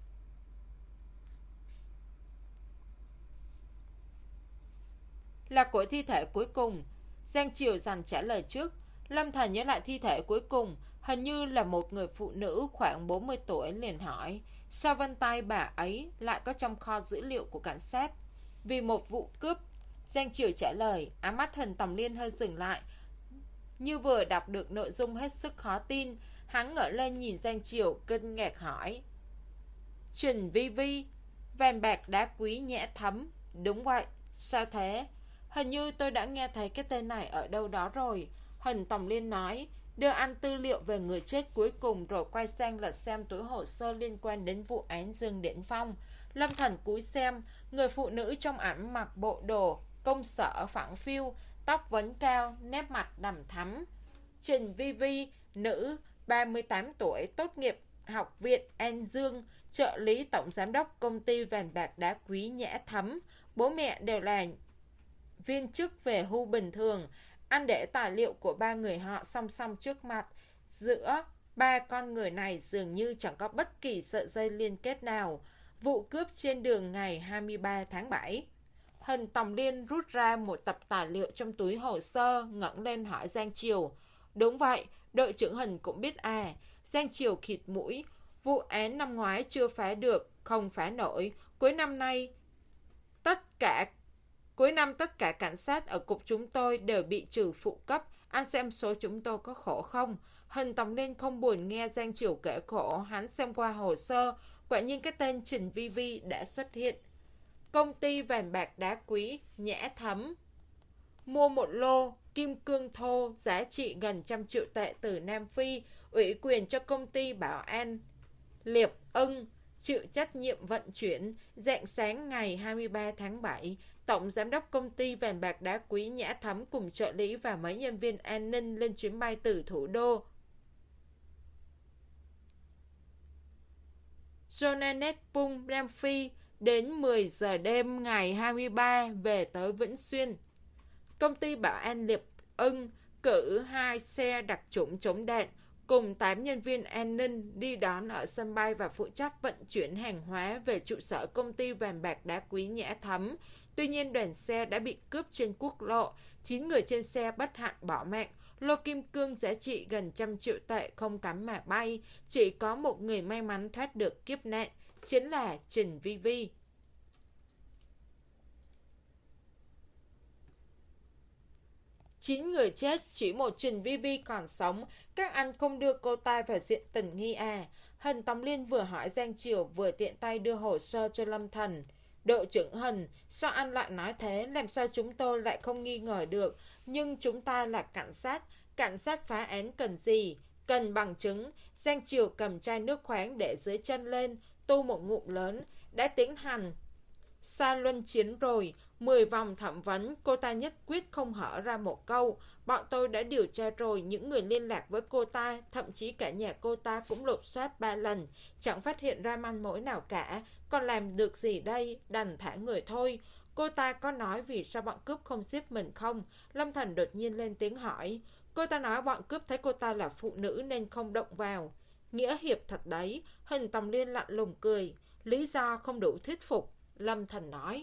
Là của thi thể cuối cùng. Giang Triều dằn trả lời trước. Lâm Thần nhớ lại thi thể cuối cùng, hình như là một người phụ nữ khoảng bốn mươi tuổi, liền hỏi. Sao vân tay bà ấy lại có trong kho dữ liệu của cảnh sát? Vì một vụ cướp. Giang Triều trả lời. Ám mắt Hình Tòng Liên hơi dừng lại, như vừa đọc được nội dung hết sức khó tin. Hắn ngẩng lên nhìn Giang Triều, kinh ngạc hỏi. Trình Vi Vi, vàng bạc đá quý nhã thấm. Đúng vậy. Sao thế? Hình như tôi đã nghe thấy cái tên này ở đâu đó rồi. Hình Tòng Liên nói, đưa anh tư liệu về người chết cuối cùng, rồi quay sang lật xem túi hồ sơ liên quan đến vụ án Dương Điển Phong. Lâm Thần cúi xem, người phụ nữ trong ảnh mặc bộ đồ công sở phẳng phiu, tóc vấn cao, nét mặt đằm thắm. Trình Vi Vi, nữ, ba mươi tám tuổi, tốt nghiệp Học viện An Dương, trợ lý tổng giám đốc công ty vàng bạc đá quý nhã thấm. Bố mẹ đều là viên chức về hưu bình thường. Anh để tài liệu của ba người họ song song trước mặt. Giữa ba con người này dường như chẳng có bất kỳ sợi dây liên kết nào. Vụ cướp trên đường ngày hai mươi ba tháng bảy. Hình Tòng Liên rút ra một tập tài liệu trong túi hồ sơ, ngẩng lên hỏi Giang Triều. Đúng vậy, đội trưởng Hình cũng biết à. Giang Triều khịt mũi. Vụ án năm ngoái chưa phá được, không phá nổi. Cuối năm nay, tất cả Cuối năm tất cả cảnh sát ở cục chúng tôi đều bị trừ phụ cấp. Anh xem số chúng tôi có khổ không? Hình Tòng Liên không buồn nghe Giang Triều kể khổ. Hắn xem qua hồ sơ. Quả nhiên cái tên Trình Vi Vi đã xuất hiện. Công ty vàng bạc đá quý nhã thấm mua một lô kim cương thô giá trị gần trăm triệu tệ từ Nam Phi, ủy quyền cho công ty bảo an Liệp Ưng chịu trách nhiệm vận chuyển. Rạng sáng ngày hai mươi ba tháng bảy, Tổng Giám đốc Công ty Vàng bạc đá quý Nhã Thắm cùng trợ lý và mấy nhân viên an ninh lên chuyến bay từ thủ đô Johannesburg, Nam Phi đến mười giờ đêm ngày hai mươi ba về tới Vĩnh Xuyên. Công ty bảo an Liệp Ưng cử hai xe đặc chủng chống đạn cùng tám nhân viên an ninh đi đón ở sân bay và phụ trách vận chuyển hàng hóa về trụ sở công ty vàng bạc đá quý Nhã Thắm. Tuy nhiên, đoàn xe đã bị cướp trên quốc lộ, chín người trên xe bất hạnh bỏ mạng. Lô kim cương giá trị gần trăm triệu tệ không cắm mà bay, chỉ có một người may mắn thoát được kiếp nạn, chính là Trình Vi Vi. Chín người chết, chỉ một Trình Vi Vi còn sống. Các anh không đưa cô ta vào diện tình nghi à? Hân Tòng Liên vừa hỏi Giang Triều vừa tiện tay đưa hồ sơ cho Lâm Thần. Đội trưởng Hân, sao anh lại nói thế? Làm sao chúng tôi lại không nghi ngờ được? Nhưng chúng ta là cảnh sát. Cảnh sát phá án cần gì? Cần bằng chứng. Giang Triều cầm chai nước khoáng để dưới chân lên, tu một ngụm lớn. Đã tiến hành xa luân chiến rồi. Mười vòng thẩm vấn, cô ta nhất quyết không hở ra một câu. Bọn tôi đã điều tra rồi, những người liên lạc với cô ta, thậm chí cả nhà cô ta cũng lục soát ba lần, chẳng phát hiện ra manh mối nào cả. Còn làm được gì đây? Đành thả người thôi. Cô ta có nói vì sao bọn cướp không giết mình không? Lâm Thần đột nhiên lên tiếng hỏi. Cô ta nói bọn cướp thấy cô ta là phụ nữ nên không động vào. Nghĩa hiệp thật đấy. Hình Tòng Liên lạnh lùng cười. Lý do không đủ thuyết phục. Lâm Thần nói.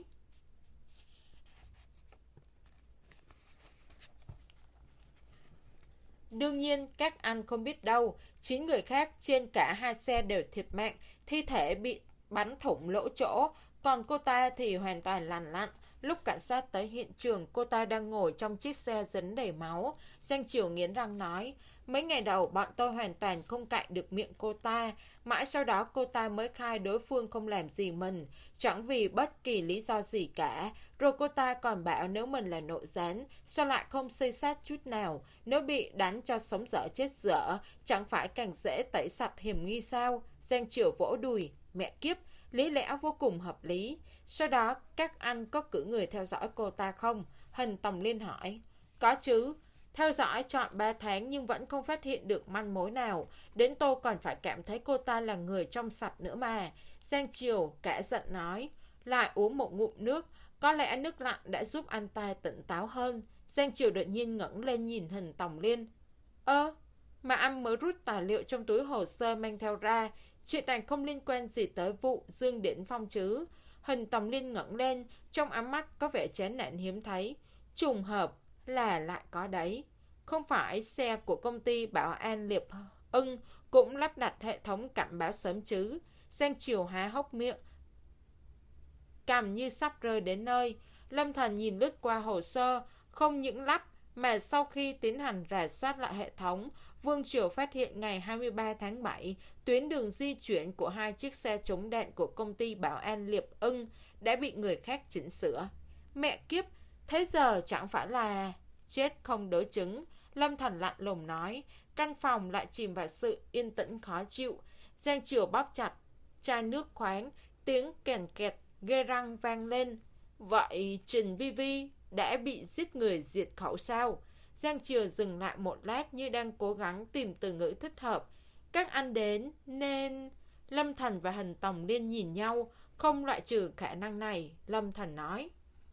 Đương nhiên, các anh không biết đâu, chín người khác trên cả hai xe đều thiệt mạng, thi thể bị bắn thủng lỗ chỗ, còn cô ta thì hoàn toàn lành lặn. Lúc cảnh sát tới hiện trường, cô ta đang ngồi trong chiếc xe dính đầy máu. Giang Triều nghiến răng nói, mấy ngày đầu bọn tôi hoàn toàn không cạy được miệng cô ta, mãi sau đó cô ta mới khai đối phương không làm gì mình, chẳng vì bất kỳ lý do gì cả. Rồi cô ta còn bảo nếu mình là nội gián, sao lại không xây sát chút nào, nếu bị đánh cho sống dở chết dở, chẳng phải càng dễ tẩy sạch hiểm nghi sao? Giang Triều vỗ đùi, mẹ kiếp, lý lẽ vô cùng hợp lý. Sau đó, các anh có cử người theo dõi cô ta không? Hình Tòng Liên hỏi. Có chứ. Theo dõi trọn ba tháng nhưng vẫn không phát hiện được manh mối nào. Đến tôi còn phải cảm thấy cô ta là người trong sạch nữa mà. Giang Triều cả giận nói. Lại uống một ngụm nước. Có lẽ nước lạnh đã giúp anh ta tỉnh táo hơn. Giang Triều đột nhiên ngẩng lên nhìn Hình Tòng Liên. Ơ, mà anh mới rút tài liệu trong túi hồ sơ mang theo ra. Chuyện này không liên quan gì tới vụ Dương Điển Phong chứ? Hình Tòng Liên ngẩng lên, trong ám mắt có vẻ chán nản hiếm thấy. Trùng hợp là lại có đấy. Không phải xe của công ty bảo an Liệp Ưng cũng lắp đặt hệ thống cảnh báo sớm chứ? Giang Triều há hốc miệng, cằm như sắp rơi đến nơi. Lâm Thần nhìn lướt qua hồ sơ, không những lắp mà sau khi tiến hành rà soát lại hệ thống, Vương Triều phát hiện ngày hai mươi ba tháng bảy, tuyến đường di chuyển của hai chiếc xe chống đạn của công ty bảo an Liệp Ưng đã bị người khác chỉnh sửa. Mẹ kiếp, thế giờ chẳng phải là chết không đối chứng. Lâm Thần lạnh lùng nói. Căn phòng lại chìm vào sự yên tĩnh khó chịu. Giang Triều bóp chặt chai nước khoáng, tiếng kèn kẹt ghê răng vang lên. Vậy Trình Vi Vi đã bị giết người diệt khẩu sao? Giang Triều dừng lại một lát như đang cố gắng tìm từ ngữ thích hợp. Các anh đến nên... Lâm Thần và Hình Tòng Liên nhìn nhau, không loại trừ khả năng này. Lâm Thần nói.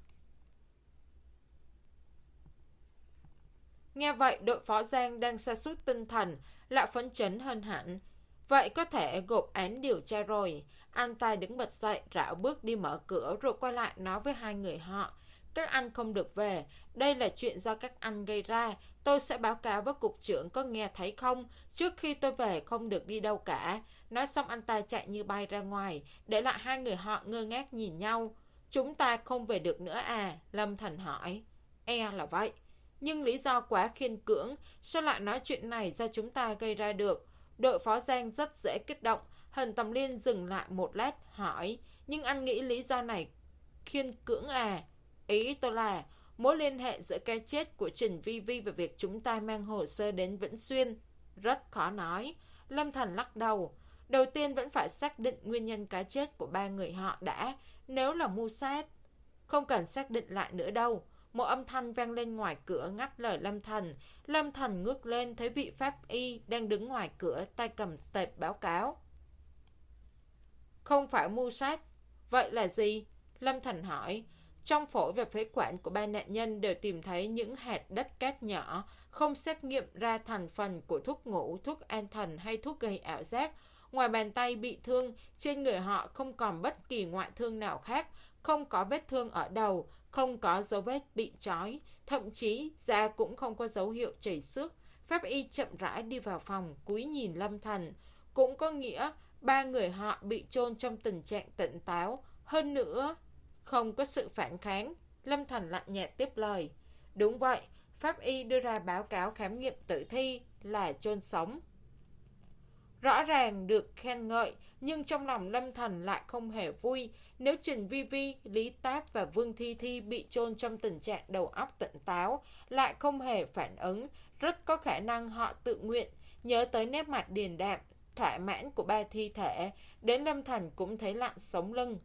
Nghe vậy, đội phó Giang đang sa sút tinh thần, lại phấn chấn hơn hẳn. Vậy có thể gộp án điều tra rồi. Anh ta đứng bật dậy, rảo bước đi mở cửa rồi quay lại nói với hai người họ. Các anh không được về, đây là chuyện do các anh gây ra. Tôi sẽ báo cáo với cục trưởng, có nghe thấy không? Trước khi tôi về không được đi đâu cả. Nói xong anh ta chạy như bay ra ngoài, để lại hai người họ ngơ ngác nhìn nhau. Chúng ta không về được nữa à? Lâm Thần hỏi. E là vậy. Nhưng lý do quá khiên cưỡng, sao lại nói chuyện này do chúng ta gây ra được? Đội phó Giang rất dễ kích động. Hình Tòng Liên dừng lại một lát, hỏi. Nhưng anh nghĩ lý do này khiên cưỡng à? Ý tôi là mối liên hệ giữa cái chết của Trình Vi Vi và việc chúng ta mang hồ sơ đến Vĩnh Xuyên rất khó nói. Lâm Thần lắc đầu. Đầu tiên vẫn phải xác định nguyên nhân cái chết của ba người họ đã. Nếu là mưu sát, không cần xác định lại nữa đâu. Một âm thanh vang lên ngoài cửa ngắt lời Lâm Thần. Lâm Thần ngước lên thấy vị pháp y đang đứng ngoài cửa, tay cầm tệp báo cáo. Không phải mưu sát. Vậy là gì? Lâm Thần hỏi. Trong phổi và phế quản của ba nạn nhân đều tìm thấy những hạt đất cát nhỏ, không xét nghiệm ra thành phần của thuốc ngủ, thuốc an thần hay thuốc gây ảo giác. Ngoài bàn tay bị thương, trên người họ không còn bất kỳ ngoại thương nào khác, không có vết thương ở đầu, không có dấu vết bị trói, thậm chí da cũng không có dấu hiệu chảy xước. Pháp y chậm rãi đi vào phòng, cúi nhìn Lâm Thần. Cũng có nghĩa ba người họ bị chôn trong tình trạng tỉnh táo. Hơn nữa, không có sự phản kháng. Lâm Thần lạnh nhạt tiếp lời. Đúng vậy, pháp y đưa ra báo cáo khám nghiệm tử thi là chôn sống. Rõ ràng được khen ngợi, nhưng trong lòng Lâm Thần lại không hề vui. Nếu Trình Vi Vi, Lý Táp và Vương Thi Thi bị chôn trong tình trạng đầu óc tỉnh táo, lại không hề phản ứng, rất có khả năng họ tự nguyện. Nhớ tới nét mặt điềm đạm, thỏa mãn của ba thi thể, đến Lâm Thần cũng thấy lạnh sống lưng.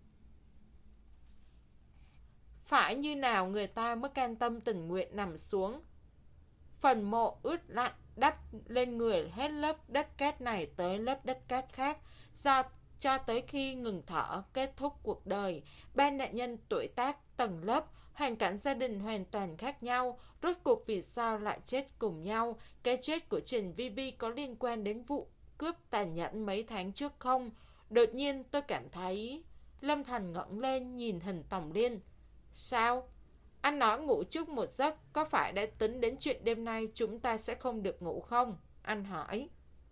Phải như nào người ta mới can tâm tình nguyện nằm xuống. Phần mộ ướt lạnh, đắp lên người hết lớp đất cát này tới lớp đất cát khác, do cho tới khi ngừng thở, kết thúc cuộc đời. Ba nạn nhân tuổi tác, tầng lớp, hoàn cảnh gia đình hoàn toàn khác nhau, rốt cuộc vì sao lại chết cùng nhau? Cái chết của Trình Vi Vi có liên quan đến vụ cướp tàn nhẫn mấy tháng trước không? Đột nhiên tôi cảm thấy... Lâm Thần ngẩng lên nhìn hình Tòng Liên. Sao? Anh nói ngủ trước một giấc, có phải đã tính đến chuyện đêm nay chúng ta sẽ không được ngủ không? Anh hỏi.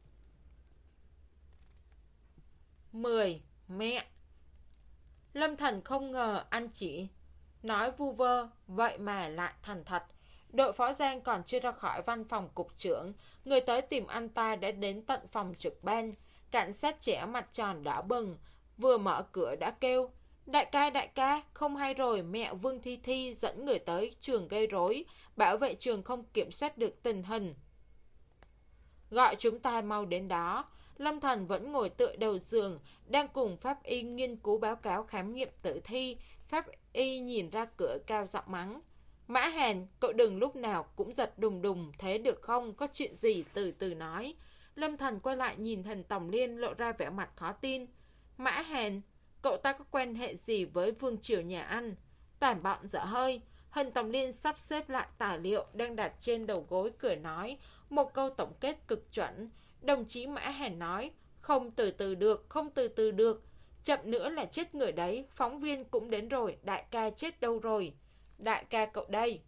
mười. Mẹ. Lâm Thần không ngờ anh chỉ nói vu vơ, vậy mà lại thành thật. Đội phó Giang còn chưa ra khỏi văn phòng cục trưởng, người tới tìm anh ta đã đến tận phòng trực ban. Cảnh sát trẻ mặt tròn đỏ bừng, vừa mở cửa đã kêu. Đại ca, đại ca, không hay rồi, mẹ Vương Thi Thi dẫn người tới trường gây rối, bảo vệ trường không kiểm soát được tình hình. Gọi chúng ta mau đến đó. Lâm Thần vẫn ngồi tựa đầu giường, đang cùng pháp y nghiên cứu báo cáo khám nghiệm tử thi. Pháp y nhìn ra cửa cao giọng mắng. Mã Hàn, cậu đừng lúc nào cũng giật đùng đùng, thế được không? Có chuyện gì từ từ nói. Lâm Thần quay lại nhìn hình Tòng Liên lộ ra vẻ mặt khó tin. Mã Hàn, cậu ta có quan hệ gì với vương triều nhà anh? Toàn bọn dở hơi. Hình Tòng Liên sắp xếp lại tài liệu đang đặt trên đầu gối, cười nói một câu tổng kết cực chuẩn. Đồng chí Mã Hàn nói, không từ từ được, không từ từ được. Chậm nữa là chết người đấy, phóng viên cũng đến rồi, đại ca chết đâu rồi? Đại ca cậu đây.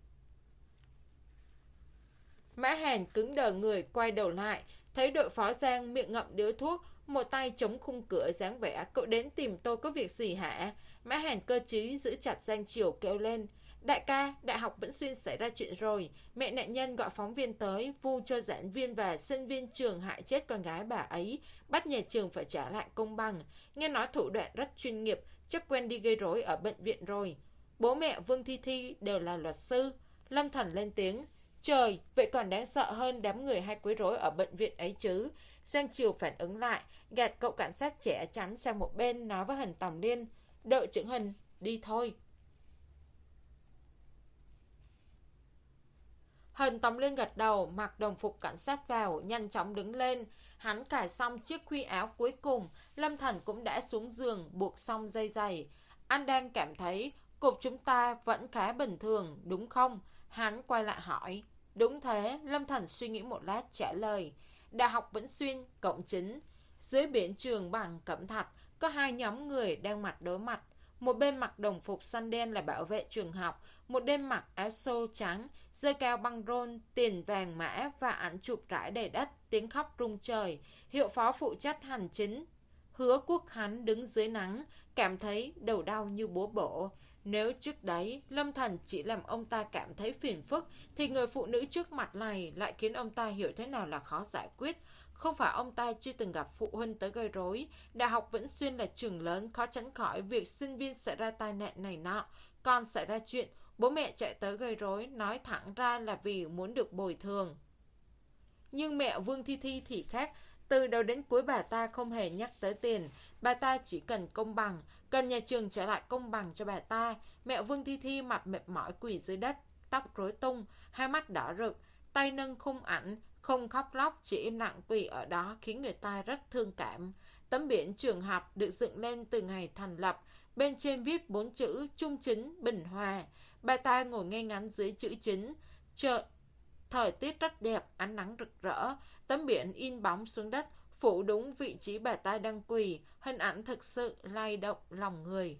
Mã Hàn cứng đờ người, quay đầu lại, thấy đội phó Giang miệng ngậm điếu thuốc, một tay chống khung cửa dáng vẻ. Cậu đến tìm tôi có việc gì hả? Mã Hàn cơ trí giữ chặt Giang Triều kêu lên. Đại ca, đại học Vĩnh Xuyên xảy ra chuyện rồi. Mẹ nạn nhân gọi phóng viên tới, vu cho giảng viên và sinh viên trường hại chết con gái bà ấy, bắt nhà trường phải trả lại công bằng. Nghe nói thủ đoạn rất chuyên nghiệp, chắc quen đi gây rối ở bệnh viện rồi. Bố mẹ Vương Thi Thi đều là luật sư. Lâm Thần lên tiếng. Trời, vậy còn đáng sợ hơn đám người hay quấy rối ở bệnh viện ấy chứ. Giang Triều phản ứng lại, gạt cậu cảnh sát trẻ chắn sang một bên, nói với Hình Tòng Liên. Đợi trưởng Hình, đi thôi. Hình Tòng Liên gật đầu, mặc đồng phục cảnh sát vào, nhanh chóng đứng lên. Hắn cài xong chiếc khuy áo cuối cùng, Lâm Thần cũng đã xuống giường, buộc xong dây giày. Anh đang cảm thấy cục chúng ta vẫn khá bình thường, đúng không? Hắn quay lại hỏi. Đúng thế, Lâm Thần suy nghĩ một lát trả lời. Đại học Vĩnh Xuyên, cổng chính. Dưới biển trường bằng cẩm thạch, có hai nhóm người đang mặt đối mặt. Một bên mặc đồng phục xanh đen là bảo vệ trường học, một bên mặc áo xô trắng, giơ cao băng rôn, tiền vàng mã và ảnh chụp rải đầy đất, tiếng khóc rung trời. Hiệu phó phụ trách hành chính Hứa Quốc Khánh đứng dưới nắng, cảm thấy đầu đau như búa bổ. Nếu trước đấy Lâm Thần chỉ làm ông ta cảm thấy phiền phức, thì người phụ nữ trước mặt này lại khiến ông ta hiểu thế nào là khó giải quyết. Không phải ông ta chưa từng gặp phụ huynh tới gây rối. Đại học Vĩnh Xuyên là trường lớn, khó tránh khỏi việc sinh viên xảy ra tai nạn này nọ. Còn xảy ra chuyện, bố mẹ chạy tới gây rối, nói thẳng ra là vì muốn được bồi thường. Nhưng mẹ Vương Thi Thi thì khác, Từ đầu đến cuối bà ta không hề nhắc tới tiền, bà ta chỉ cần công bằng, cần nhà trường trả lại công bằng cho bà ta. Mẹ Vương Thi Thi mặt mệt mỏi quỳ dưới đất, tóc rối tung, hai mắt đỏ rực, tay nâng khung ảnh, không khóc lóc, chỉ im lặng quỳ ở đó khiến người ta rất thương cảm. Tấm biển trường học được dựng lên từ ngày thành lập, bên trên viết bốn chữ Trung Chính Bình Hòa. Bà ta ngồi ngay ngắn dưới chữ chính, chợ. Thời tiết rất đẹp, ánh nắng rực rỡ, tấm biển in bóng xuống đất, phủ đúng vị trí bà ta đang quỳ, hình ảnh thực sự lay động lòng người.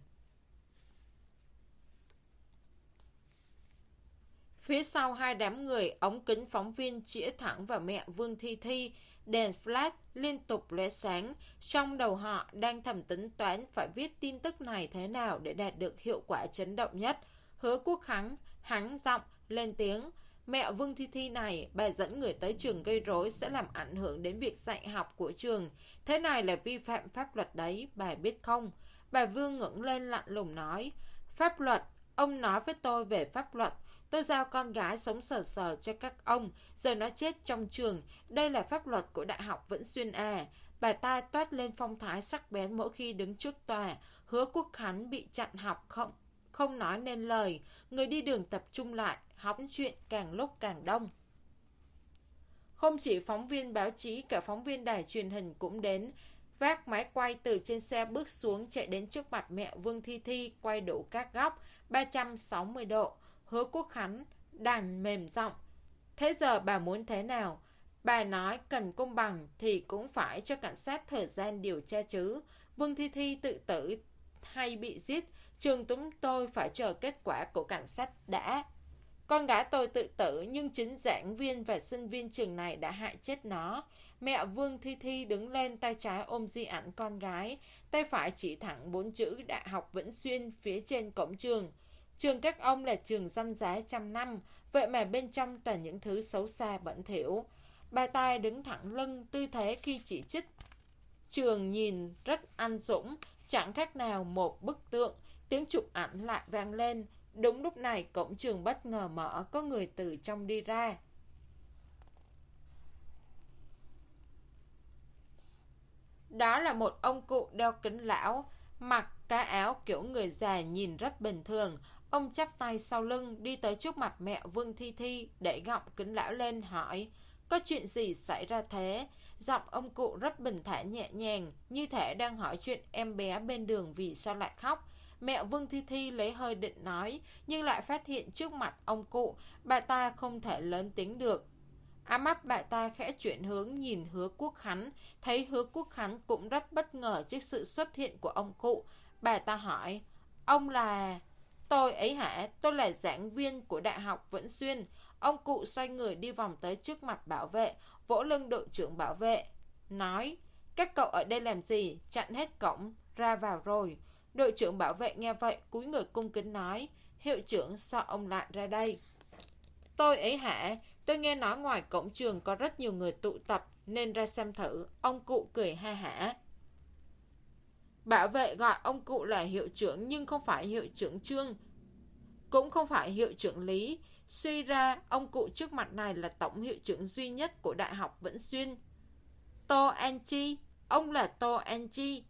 Phía sau hai đám người, ống kính phóng viên chĩa thẳng vào mẹ Vương Thi Thi, đèn flash liên tục lóe sáng, trong đầu họ đang thầm tính toán phải viết tin tức này thế nào để đạt được hiệu quả chấn động nhất. Hứa Quốc Khánh hắng giọng lên tiếng, mẹ Vương Thi Thi này, bà dẫn người tới trường gây rối sẽ làm ảnh hưởng đến việc dạy học của trường. Thế này là vi phạm pháp luật đấy, bà biết không? Bà Vương ngẩng lên lạnh lùng nói, pháp luật, ông nói với tôi về pháp luật. Tôi giao con gái sống sờ sờ cho các ông, giờ nó chết trong trường. Đây là pháp luật của Đại học Vĩnh Xuyên à. Bà ta toát lên phong thái sắc bén mỗi khi đứng trước tòa. Hứa Quốc Khánh bị chặn học không, không nói nên lời. Người đi đường tập trung lại, hóng chuyện càng lúc càng đông. Không chỉ phóng viên báo chí, cả phóng viên đài truyền hình cũng đến. Vác máy quay từ trên xe bước xuống, chạy đến trước mặt mẹ Vương Thi Thi, quay đủ các góc, ba trăm sáu mươi độ. Hứa Quốc Khánh đàn mềm giọng, thế giờ bà muốn thế nào? Bà nói cần công bằng thì cũng phải cho cảnh sát thời gian điều tra chứ. Vương Thi Thi tự tử hay bị giết, trường chúng tôi phải chờ kết quả của cảnh sát đã. Con gái tôi tự tử nhưng chính giảng viên và sinh viên trường này đã hại chết nó. Mẹ Vương Thi Thi đứng lên, tay trái ôm di ảnh con gái, tay phải chỉ thẳng bốn chữ Đại học Vĩnh Xuyên phía trên cổng trường. Trường các ông là trường danh giá trăm năm, vậy mà bên trong toàn những thứ xấu xa bẩn thỉu. Bà ta đứng thẳng lưng, tư thế khi chỉ trích trường nhìn rất anh dũng, chẳng khác nào một bức tượng. Tiếng chụp ảnh lại vang lên. Đúng lúc này cổng trường bất ngờ mở, có người từ trong đi ra. Đó là một ông cụ đeo kính lão, mặc cái áo kiểu người già nhìn rất bình thường. Ông chắp tay sau lưng đi tới trước mặt mẹ Vương Thi Thi, đẩy gọng kính lão lên hỏi, có chuyện gì xảy ra thế? Giọng ông cụ rất bình thản nhẹ nhàng, như thể đang hỏi chuyện em bé bên đường vì sao lại khóc. Mẹ Vương Thi Thi lấy hơi định nói, nhưng lại phát hiện trước mặt ông cụ, bà ta không thể lớn tiếng được. Ám mắt bà ta khẽ chuyển hướng nhìn Hứa Quốc Khánh, thấy Hứa Quốc Khánh cũng rất bất ngờ trước sự xuất hiện của ông cụ. Bà ta hỏi, ông là... Tôi ấy hả? Tôi là giảng viên của Đại học Vĩnh Xuyên. Ông cụ xoay người đi vòng tới trước mặt bảo vệ, vỗ lưng đội trưởng bảo vệ, nói, các cậu ở đây làm gì? Chặn hết cổng, ra vào rồi. Đội trưởng bảo vệ nghe vậy, cúi người cung kính nói, hiệu trưởng sao ông lại ra đây? Tôi ấy hả? Tôi nghe nói ngoài cổng trường có rất nhiều người tụ tập, nên ra xem thử. Ông cụ cười ha hả. Bảo vệ gọi ông cụ là hiệu trưởng, nhưng không phải hiệu trưởng Trương, cũng không phải hiệu trưởng Lý. Suy ra, ông cụ trước mặt này là tổng hiệu trưởng duy nhất của Đại học Vĩnh Xuyên. Tô An Chi, ông là Tô An Chi.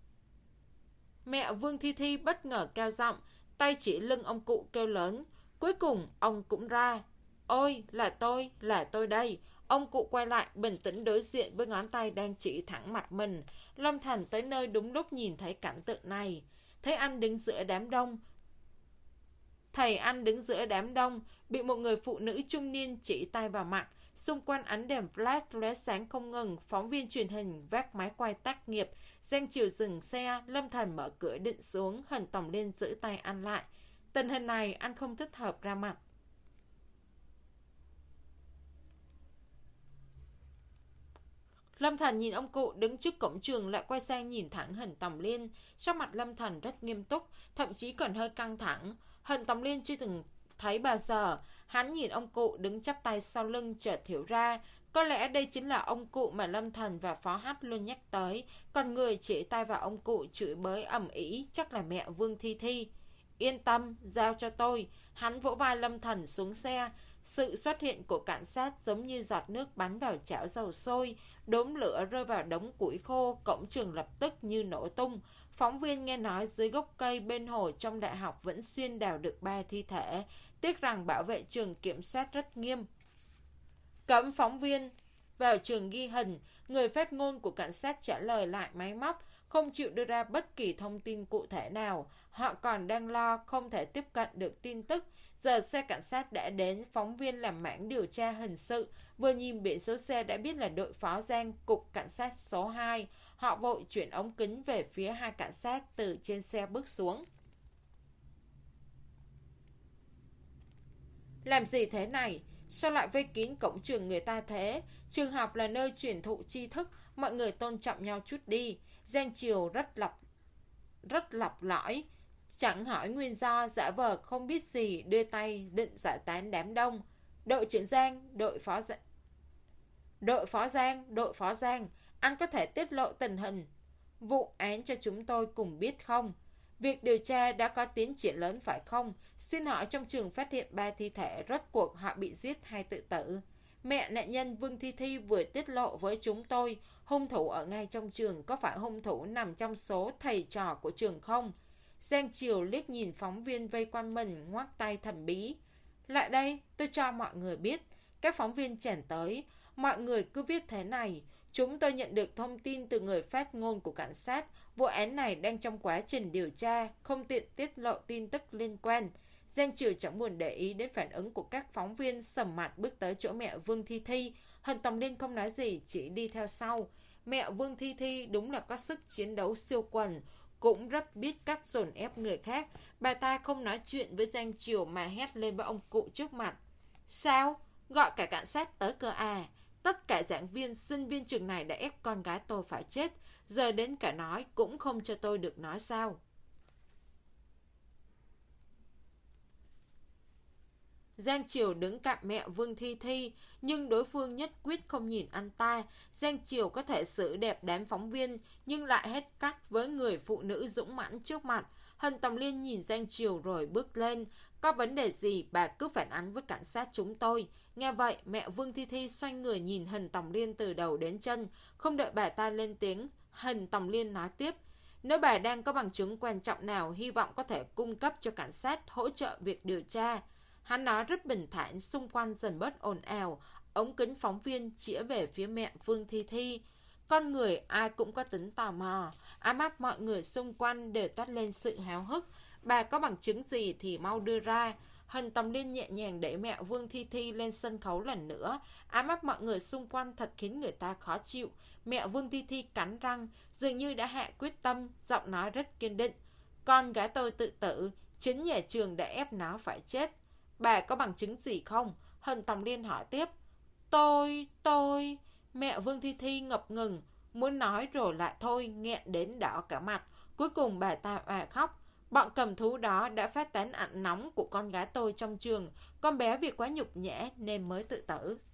Mẹ Vương Thi Thi bất ngờ cao giọng, tay chỉ lưng ông cụ kêu lớn. Cuối cùng, ông cũng ra. Ôi, là tôi, là tôi đây. Ông cụ quay lại, bình tĩnh đối diện với ngón tay đang chỉ thẳng mặt mình. Lâm Thành tới nơi đúng lúc nhìn thấy cảnh tượng này. Thấy anh đứng giữa đám đông. Thầy anh đứng giữa đám đông, bị một người phụ nữ trung niên chỉ tay vào mặt. Xung quanh ánh đèn flash lóe sáng không ngừng, phóng viên truyền hình vác máy quay tác nghiệp. Giang Triều dừng xe, Lâm Thành mở cửa định xuống, Hần Tổng Liên giữ tay anh lại. Tình hình này anh không thích hợp ra mặt. Lâm Thành nhìn ông cụ đứng trước cổng trường, lại quay sang nhìn thẳng Hần Tổng Liên. Sắc mặt Lâm Thành rất nghiêm túc, thậm chí còn hơi căng thẳng. Hần Tổng Liên chưa từng thấy bao giờ. Hắn nhìn ông cụ đứng chắp tay sau lưng, chợt hiểu ra, có lẽ đây chính là ông cụ mà Lâm Thành và Phó Hách luôn nhắc tới. Còn người chỉ tay vào ông cụ chửi bới ầm ĩ chắc là mẹ Vương Thi Thi. Yên tâm, giao cho tôi. Hắn vỗ vai Lâm Thành xuống xe. Sự xuất hiện của cảnh sát giống như giọt nước bắn vào chảo dầu sôi, đốm lửa rơi vào đống củi khô, cổng trường lập tức như nổ tung. Phóng viên nghe nói dưới gốc cây bên hồ trong đại học vẫn xuyên đào được ba thi thể, tiếc rằng bảo vệ trường kiểm soát rất nghiêm. Cấm phóng viên vào trường ghi hình, người phát ngôn của cảnh sát trả lời lại máy móc, không chịu đưa ra bất kỳ thông tin cụ thể nào. Họ còn đang lo không thể tiếp cận được tin tức. Giờ xe cảnh sát đã đến, phóng viên làm mảng điều tra hình sự. Vừa nhìn biển số xe đã biết là đội phó Giang, cục cảnh sát số hai. Họ vội chuyển ống kính về phía hai cảnh sát từ trên xe bước xuống. Làm gì thế này? Sao lại vây kín cổng trường người ta thế? Trường học là nơi truyền thụ tri thức, mọi người tôn trọng nhau chút đi. Giang Triều rất lọc, rất lọc lõi, chẳng hỏi nguyên do, giả vờ không biết gì, đưa tay định giải tán đám đông. Đội trưởng Giang, đội phó Giang, đội phó Giang, đội phó Giang, anh có thể tiết lộ tình hình vụ án cho chúng tôi cùng biết không? Việc điều tra đã có tiến triển lớn phải không? Xin hỏi trong trường phát hiện ba thi thể, rốt cuộc họ bị giết hay tự tử? Mẹ nạn nhân Vương Thi Thi vừa tiết lộ với chúng tôi, hung thủ ở ngay trong trường, có phải hung thủ nằm trong số thầy trò của trường không? Giang Triều liếc nhìn phóng viên vây quanh mình, ngoắc tay thầm bí. Lại đây, tôi cho mọi người biết. Các phóng viên tràn tới. Mọi người cứ viết thế này. Chúng tôi nhận được thông tin từ người phát ngôn của cảnh sát. Vụ án này đang trong quá trình điều tra, không tiện tiết lộ tin tức liên quan. Giang Triều chẳng buồn để ý đến phản ứng của các phóng viên, sầm mặt bước tới chỗ mẹ Vương Thi Thi. Hân Tòng Liên không nói gì, chỉ đi theo sau. Mẹ Vương Thi Thi đúng là có sức chiến đấu siêu quần, cũng rất biết cách dồn ép người khác. Bà ta không nói chuyện với Giang Triều mà hét lên với ông cụ trước mặt. Sao? Gọi cả cảnh sát tới cơ à? Tất cả giảng viên, sinh viên trường này đã ép con gái tôi phải chết. Giờ đến cả nói cũng không cho tôi được nói sao? Giang Triều đứng cạnh mẹ Vương Thi Thi, nhưng đối phương nhất quyết không nhìn anh ta. Giang Triều có thể xử đẹp đám phóng viên, nhưng lại hết cách với người phụ nữ dũng mãnh trước mặt. Hân Tòng Liên nhìn Giang Triều rồi bước lên. Có vấn đề gì bà cứ phản ánh với cảnh sát chúng tôi. Nghe vậy, mẹ Vương Thi Thi xoay người nhìn Hân Tòng Liên từ đầu đến chân. Không đợi bà ta lên tiếng, Hân Tòng Liên nói tiếp. Nếu bà đang có bằng chứng quan trọng nào, hy vọng có thể cung cấp cho cảnh sát hỗ trợ việc điều tra. Hắn nói rất bình thản, xung quanh dần bớt ồn ào. Ống kính phóng viên chĩa về phía mẹ Vương Thi Thi. Con người ai cũng có tính tò mò. Ám áp mọi người xung quanh đều toát lên sự háo hức. Bà có bằng chứng gì thì mau đưa ra. Hân Tòng Liên nhẹ nhàng đẩy mẹ Vương Thi Thi lên sân khấu lần nữa. Ám áp mọi người xung quanh thật khiến người ta khó chịu. Mẹ Vương Thi Thi cắn răng, dường như đã hạ quyết tâm, giọng nói rất kiên định. Con gái tôi tự tử, chính nhà trường đã ép nó phải chết. Bà có bằng chứng gì không? Hân Tòng Liên hỏi tiếp. Tôi, tôi... Mẹ Vương Thi Thi ngập ngừng, muốn nói rồi lại thôi, nghẹn đến đỏ cả mặt. Cuối cùng bà ta òa khóc. Bọn cầm thú đó đã phát tán ảnh nóng của con gái tôi trong trường. Con bé vì quá nhục nhã nên mới tự tử.